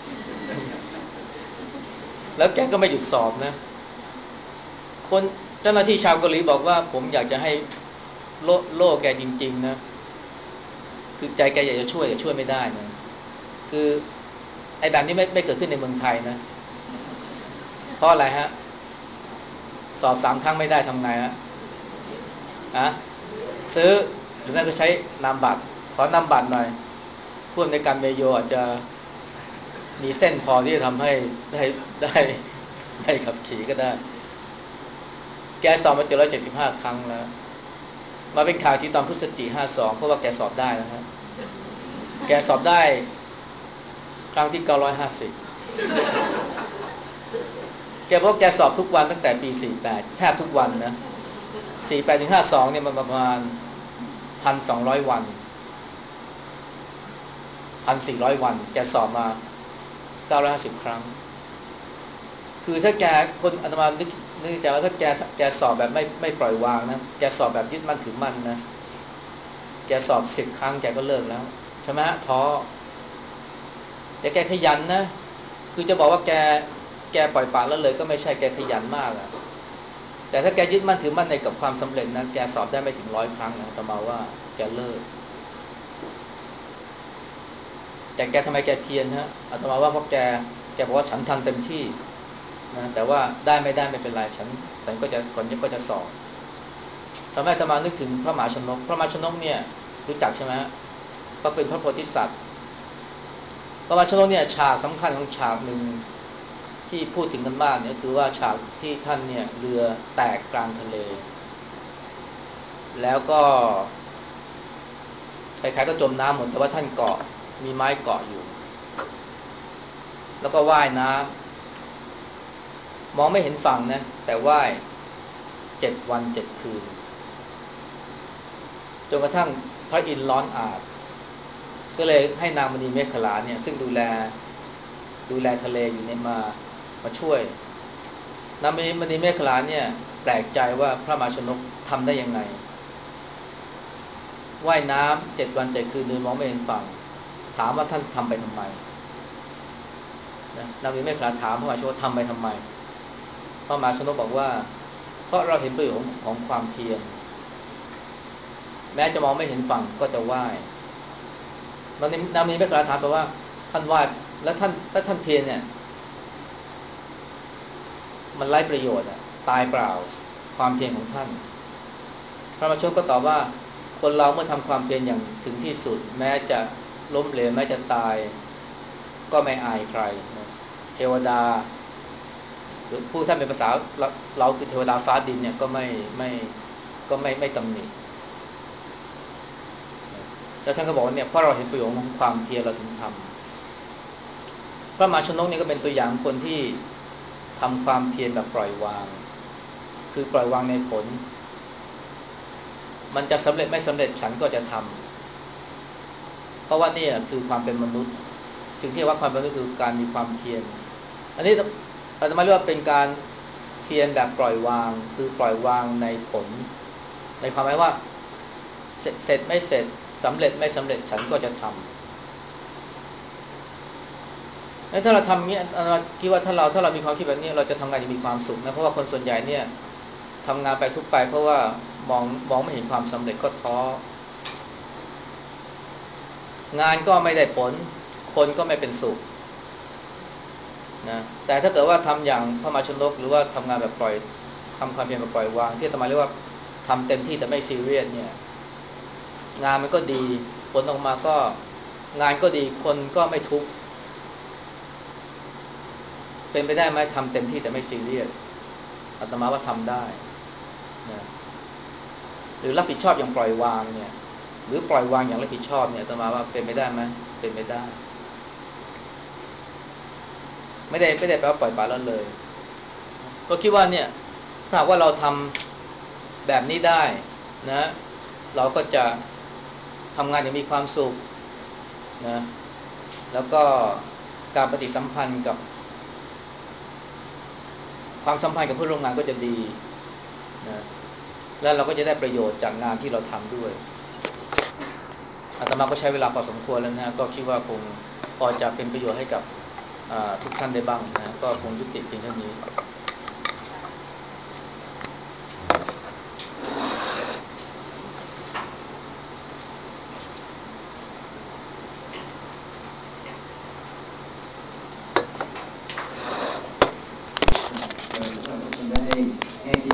แล้วแกก็ไม่หยุดสอบนะคนเจ้าหน้าที่ชาวเกาหลีบอกว่าผมอยากจะให้โล่โล่แกจริงๆนะคือใจแกอยากจะช่วยแต่ช่วยไม่ได้นะคือไอ้แบบนี้ไม่ไม่เกิดขึ้นในเมืองไทยนะเพราะอะไรฮะสอบสามครั้งไม่ได้ทำไงฮะอะซื้อหรือไม่ก็ใช้นามบัตรขอนามบัตรหน่อยผู้อำนวยการเมโยอาจจะมีเส้นพอที่จะทำให้ได้ได้ได้ขับขี่ก็ได้แกสอบมาเจ็ดร้อยเจ็ดสิบห้าครั้งแล้วมาเป็นข่าวที่ตอนพฤศจิกายนห้าสองเพราะว่าแกสอบได้นะฮะแกสอบได้ครั้งที่เก้าร้อยห้าสิบแกบอกแกสอบทุกวันตั้งแต่ปีสี่แปดแทบทุกวันนะสี่แปดถึงห้าสองเนี่ยมันประมาณพันสองร้อยวันพันสี่ร้อยวันแกสอบมาเก้าร้อยห้าสิบครั้งคือถ้าแกคนอาตมานึกนึกใจว่าถ้าแกแกสอบแบบไม่ไม่ปล่อยวางนะแกสอบแบบยึดมั่นถือมั่นนะแกสอบสิบครั้งแกก็เลิกแล้วใช่ไหมฮะท้อแต่แกขยันนะคือจะบอกว่าแกแกปล่อยปละแล้วเลยก็ไม่ใช่แกขยันมากอะแต่ถ้าแกยึดมั่นถือมั่นในกับความสำเร็จนะแกสอบได้ไม่ถึงร้อยครั้งนะแต่มาว่าแกเลิกแต่แกทำไมแกเพียรฮะอาตมาว่าเพราะแกแกบอกว่าฉันทำเต็มที่นะแต่ว่าได้ไม่ได้ไม่เป็นไรฉันฉันก็จะก่อนก็จะสอบทำให้อาตมานึกถึงพระมหาชนกพระมหาชนกเนี่ยรู้จักใช่ไหมก็เป็นพระโพธิสัตว์พระมหาชนกเนี่ยฉากสำคัญของฉากหนึ่งที่พูดถึงกันมากเนี่ยคือว่าฉากที่ท่านเนี่ยเรือแตกกลางทะเลแล้วก็ใครๆก็จมน้ำหมดแต่ว่าท่านเกาะมีไม้เกาะอยู่แล้วก็ว่ายน้ำมองไม่เห็นฝั่งนะแต่ว่ายเจ็ดวันเจ็ดคืนจนกระทั่งพระอินทร์ร้อนอาบก็เลยให้นางมณีเมขลาเนี่ยซึ่งดูแลดูแลทะเลอยู่เนี่ยมามาช่วยนางมณีเมขลาเนี่ยแปลกใจว่าพระมหาชนกทำได้ยังไงว่ายน้ำเจ็ดวันเจ็ดคืนโดยมองไม่เห็นฝั่งถามว่าท่านทำไปทำไมนะนางมณีเมขลาถามพระมหาชนกทำไปทำไมพระมหาชนกบอกว่าเพราะเราเห็นประโยชน์ของของความเพียรแม้จะมองไม่เห็นฝั่งก็จะว่ายนางมณีเมขลาถามไปว่าท่านว่ายแล้วท่านแล้วท่านเพียรเนี่ยมันไร้ประโยชน์อ่ะตายเปล่าความเพียรของท่านพระมหาชนกก็ตอบว่าคนเราเมื่อทำความเพียรอย่างถึงที่สุดแม้จะล้มเหลวแม้จะตายก็ไม่อายใครเทวดาหรือผู้ท่านเป็นภาษาเราเราคือเทวดาฟ้าดินเนี่ยก็ไม่ไม่ก็ไม่ไม่ตำหนิแล้วท่านก็บอกว่าเนี่ยเพราะเราเห็นประโยชน์ของความเพียรเราถึงทำพระมหาชนกนี่ก็เป็นตัวอย่างคนที่ทำความเพียรแบบปล่อยวางคือปล่อยวางในผลมันจะสำเร็จไม่สำเร็จฉันก็จะทำเพราะว่านี่คือความเป็นมนุษย์สิ่งที่ว่าความเป็นมนุษย์คือการมีความเพียรอันนี้อาจจะมาเรียกว่าเป็นการเพียรแบบปล่อยวางคือปล่อยวางในผลในความหมายว่าเสร็จเสร็จไม่เสร็จสำเร็จไม่สำเร็จฉันก็จะทำถ้าเราทำเนี้ยเราคิดว่าถ้าเราถ้าเรามีความคิดแบบนี้เราจะทำงานจะมีความสุขนะเพราะว่าคนส่วนใหญ่เนี่ยทำงานไปทุกไปเพราะว่ามองมองไม่เห็นความสำเร็จก็ท้องานก็ไม่ได้ผลคนก็ไม่เป็นสุขนะแต่ถ้าเกิดว่าทำอย่างพระมหาชนกหรือว่าทำงานแบบปล่อยทำความเพียรแบบปล่อยวางที่อาตมาเรียกว่าทำเต็มที่แต่ไม่ซีเรียสเนี่ยงานมันก็ดีผลออกมาก็งานก็ดีคนก็ไม่ทุกข์เป็นไปได้ไหมทำเต็มที่แต่ไม่ซีเรียสอาตมาว่าทำได้นะหรือรับผิดชอบอย่างปล่อยวางเนี่ยหรือปล่อยวางอย่างรับผิดชอบเนี่ยอาตมาว่าเป็นไปได้ไหมเป็นไปได้ไม่ได้ไม่ได้แปลว่าปล่อยปละละเลยก็คิดว่าเนี่ยถ้าหากว่าเราทำแบบนี้ได้นะเราก็จะทำงานอย่างมีความสุขนะแล้วก็การปฏิสัมพันธ์กับความสัมพันธ์กับเพื่อนร่วมงานก็จะดีนะแล้วเราก็จะได้ประโยชน์จากงานที่เราทำด้วยอาตมาก็ใช้เวลาพอสมควรแล้วนะก็คิดว่าคงพอจะเป็นประโยชน์ให้กับทุกท่านได้บ้างนะก็คงยุติเพียงเท่านี้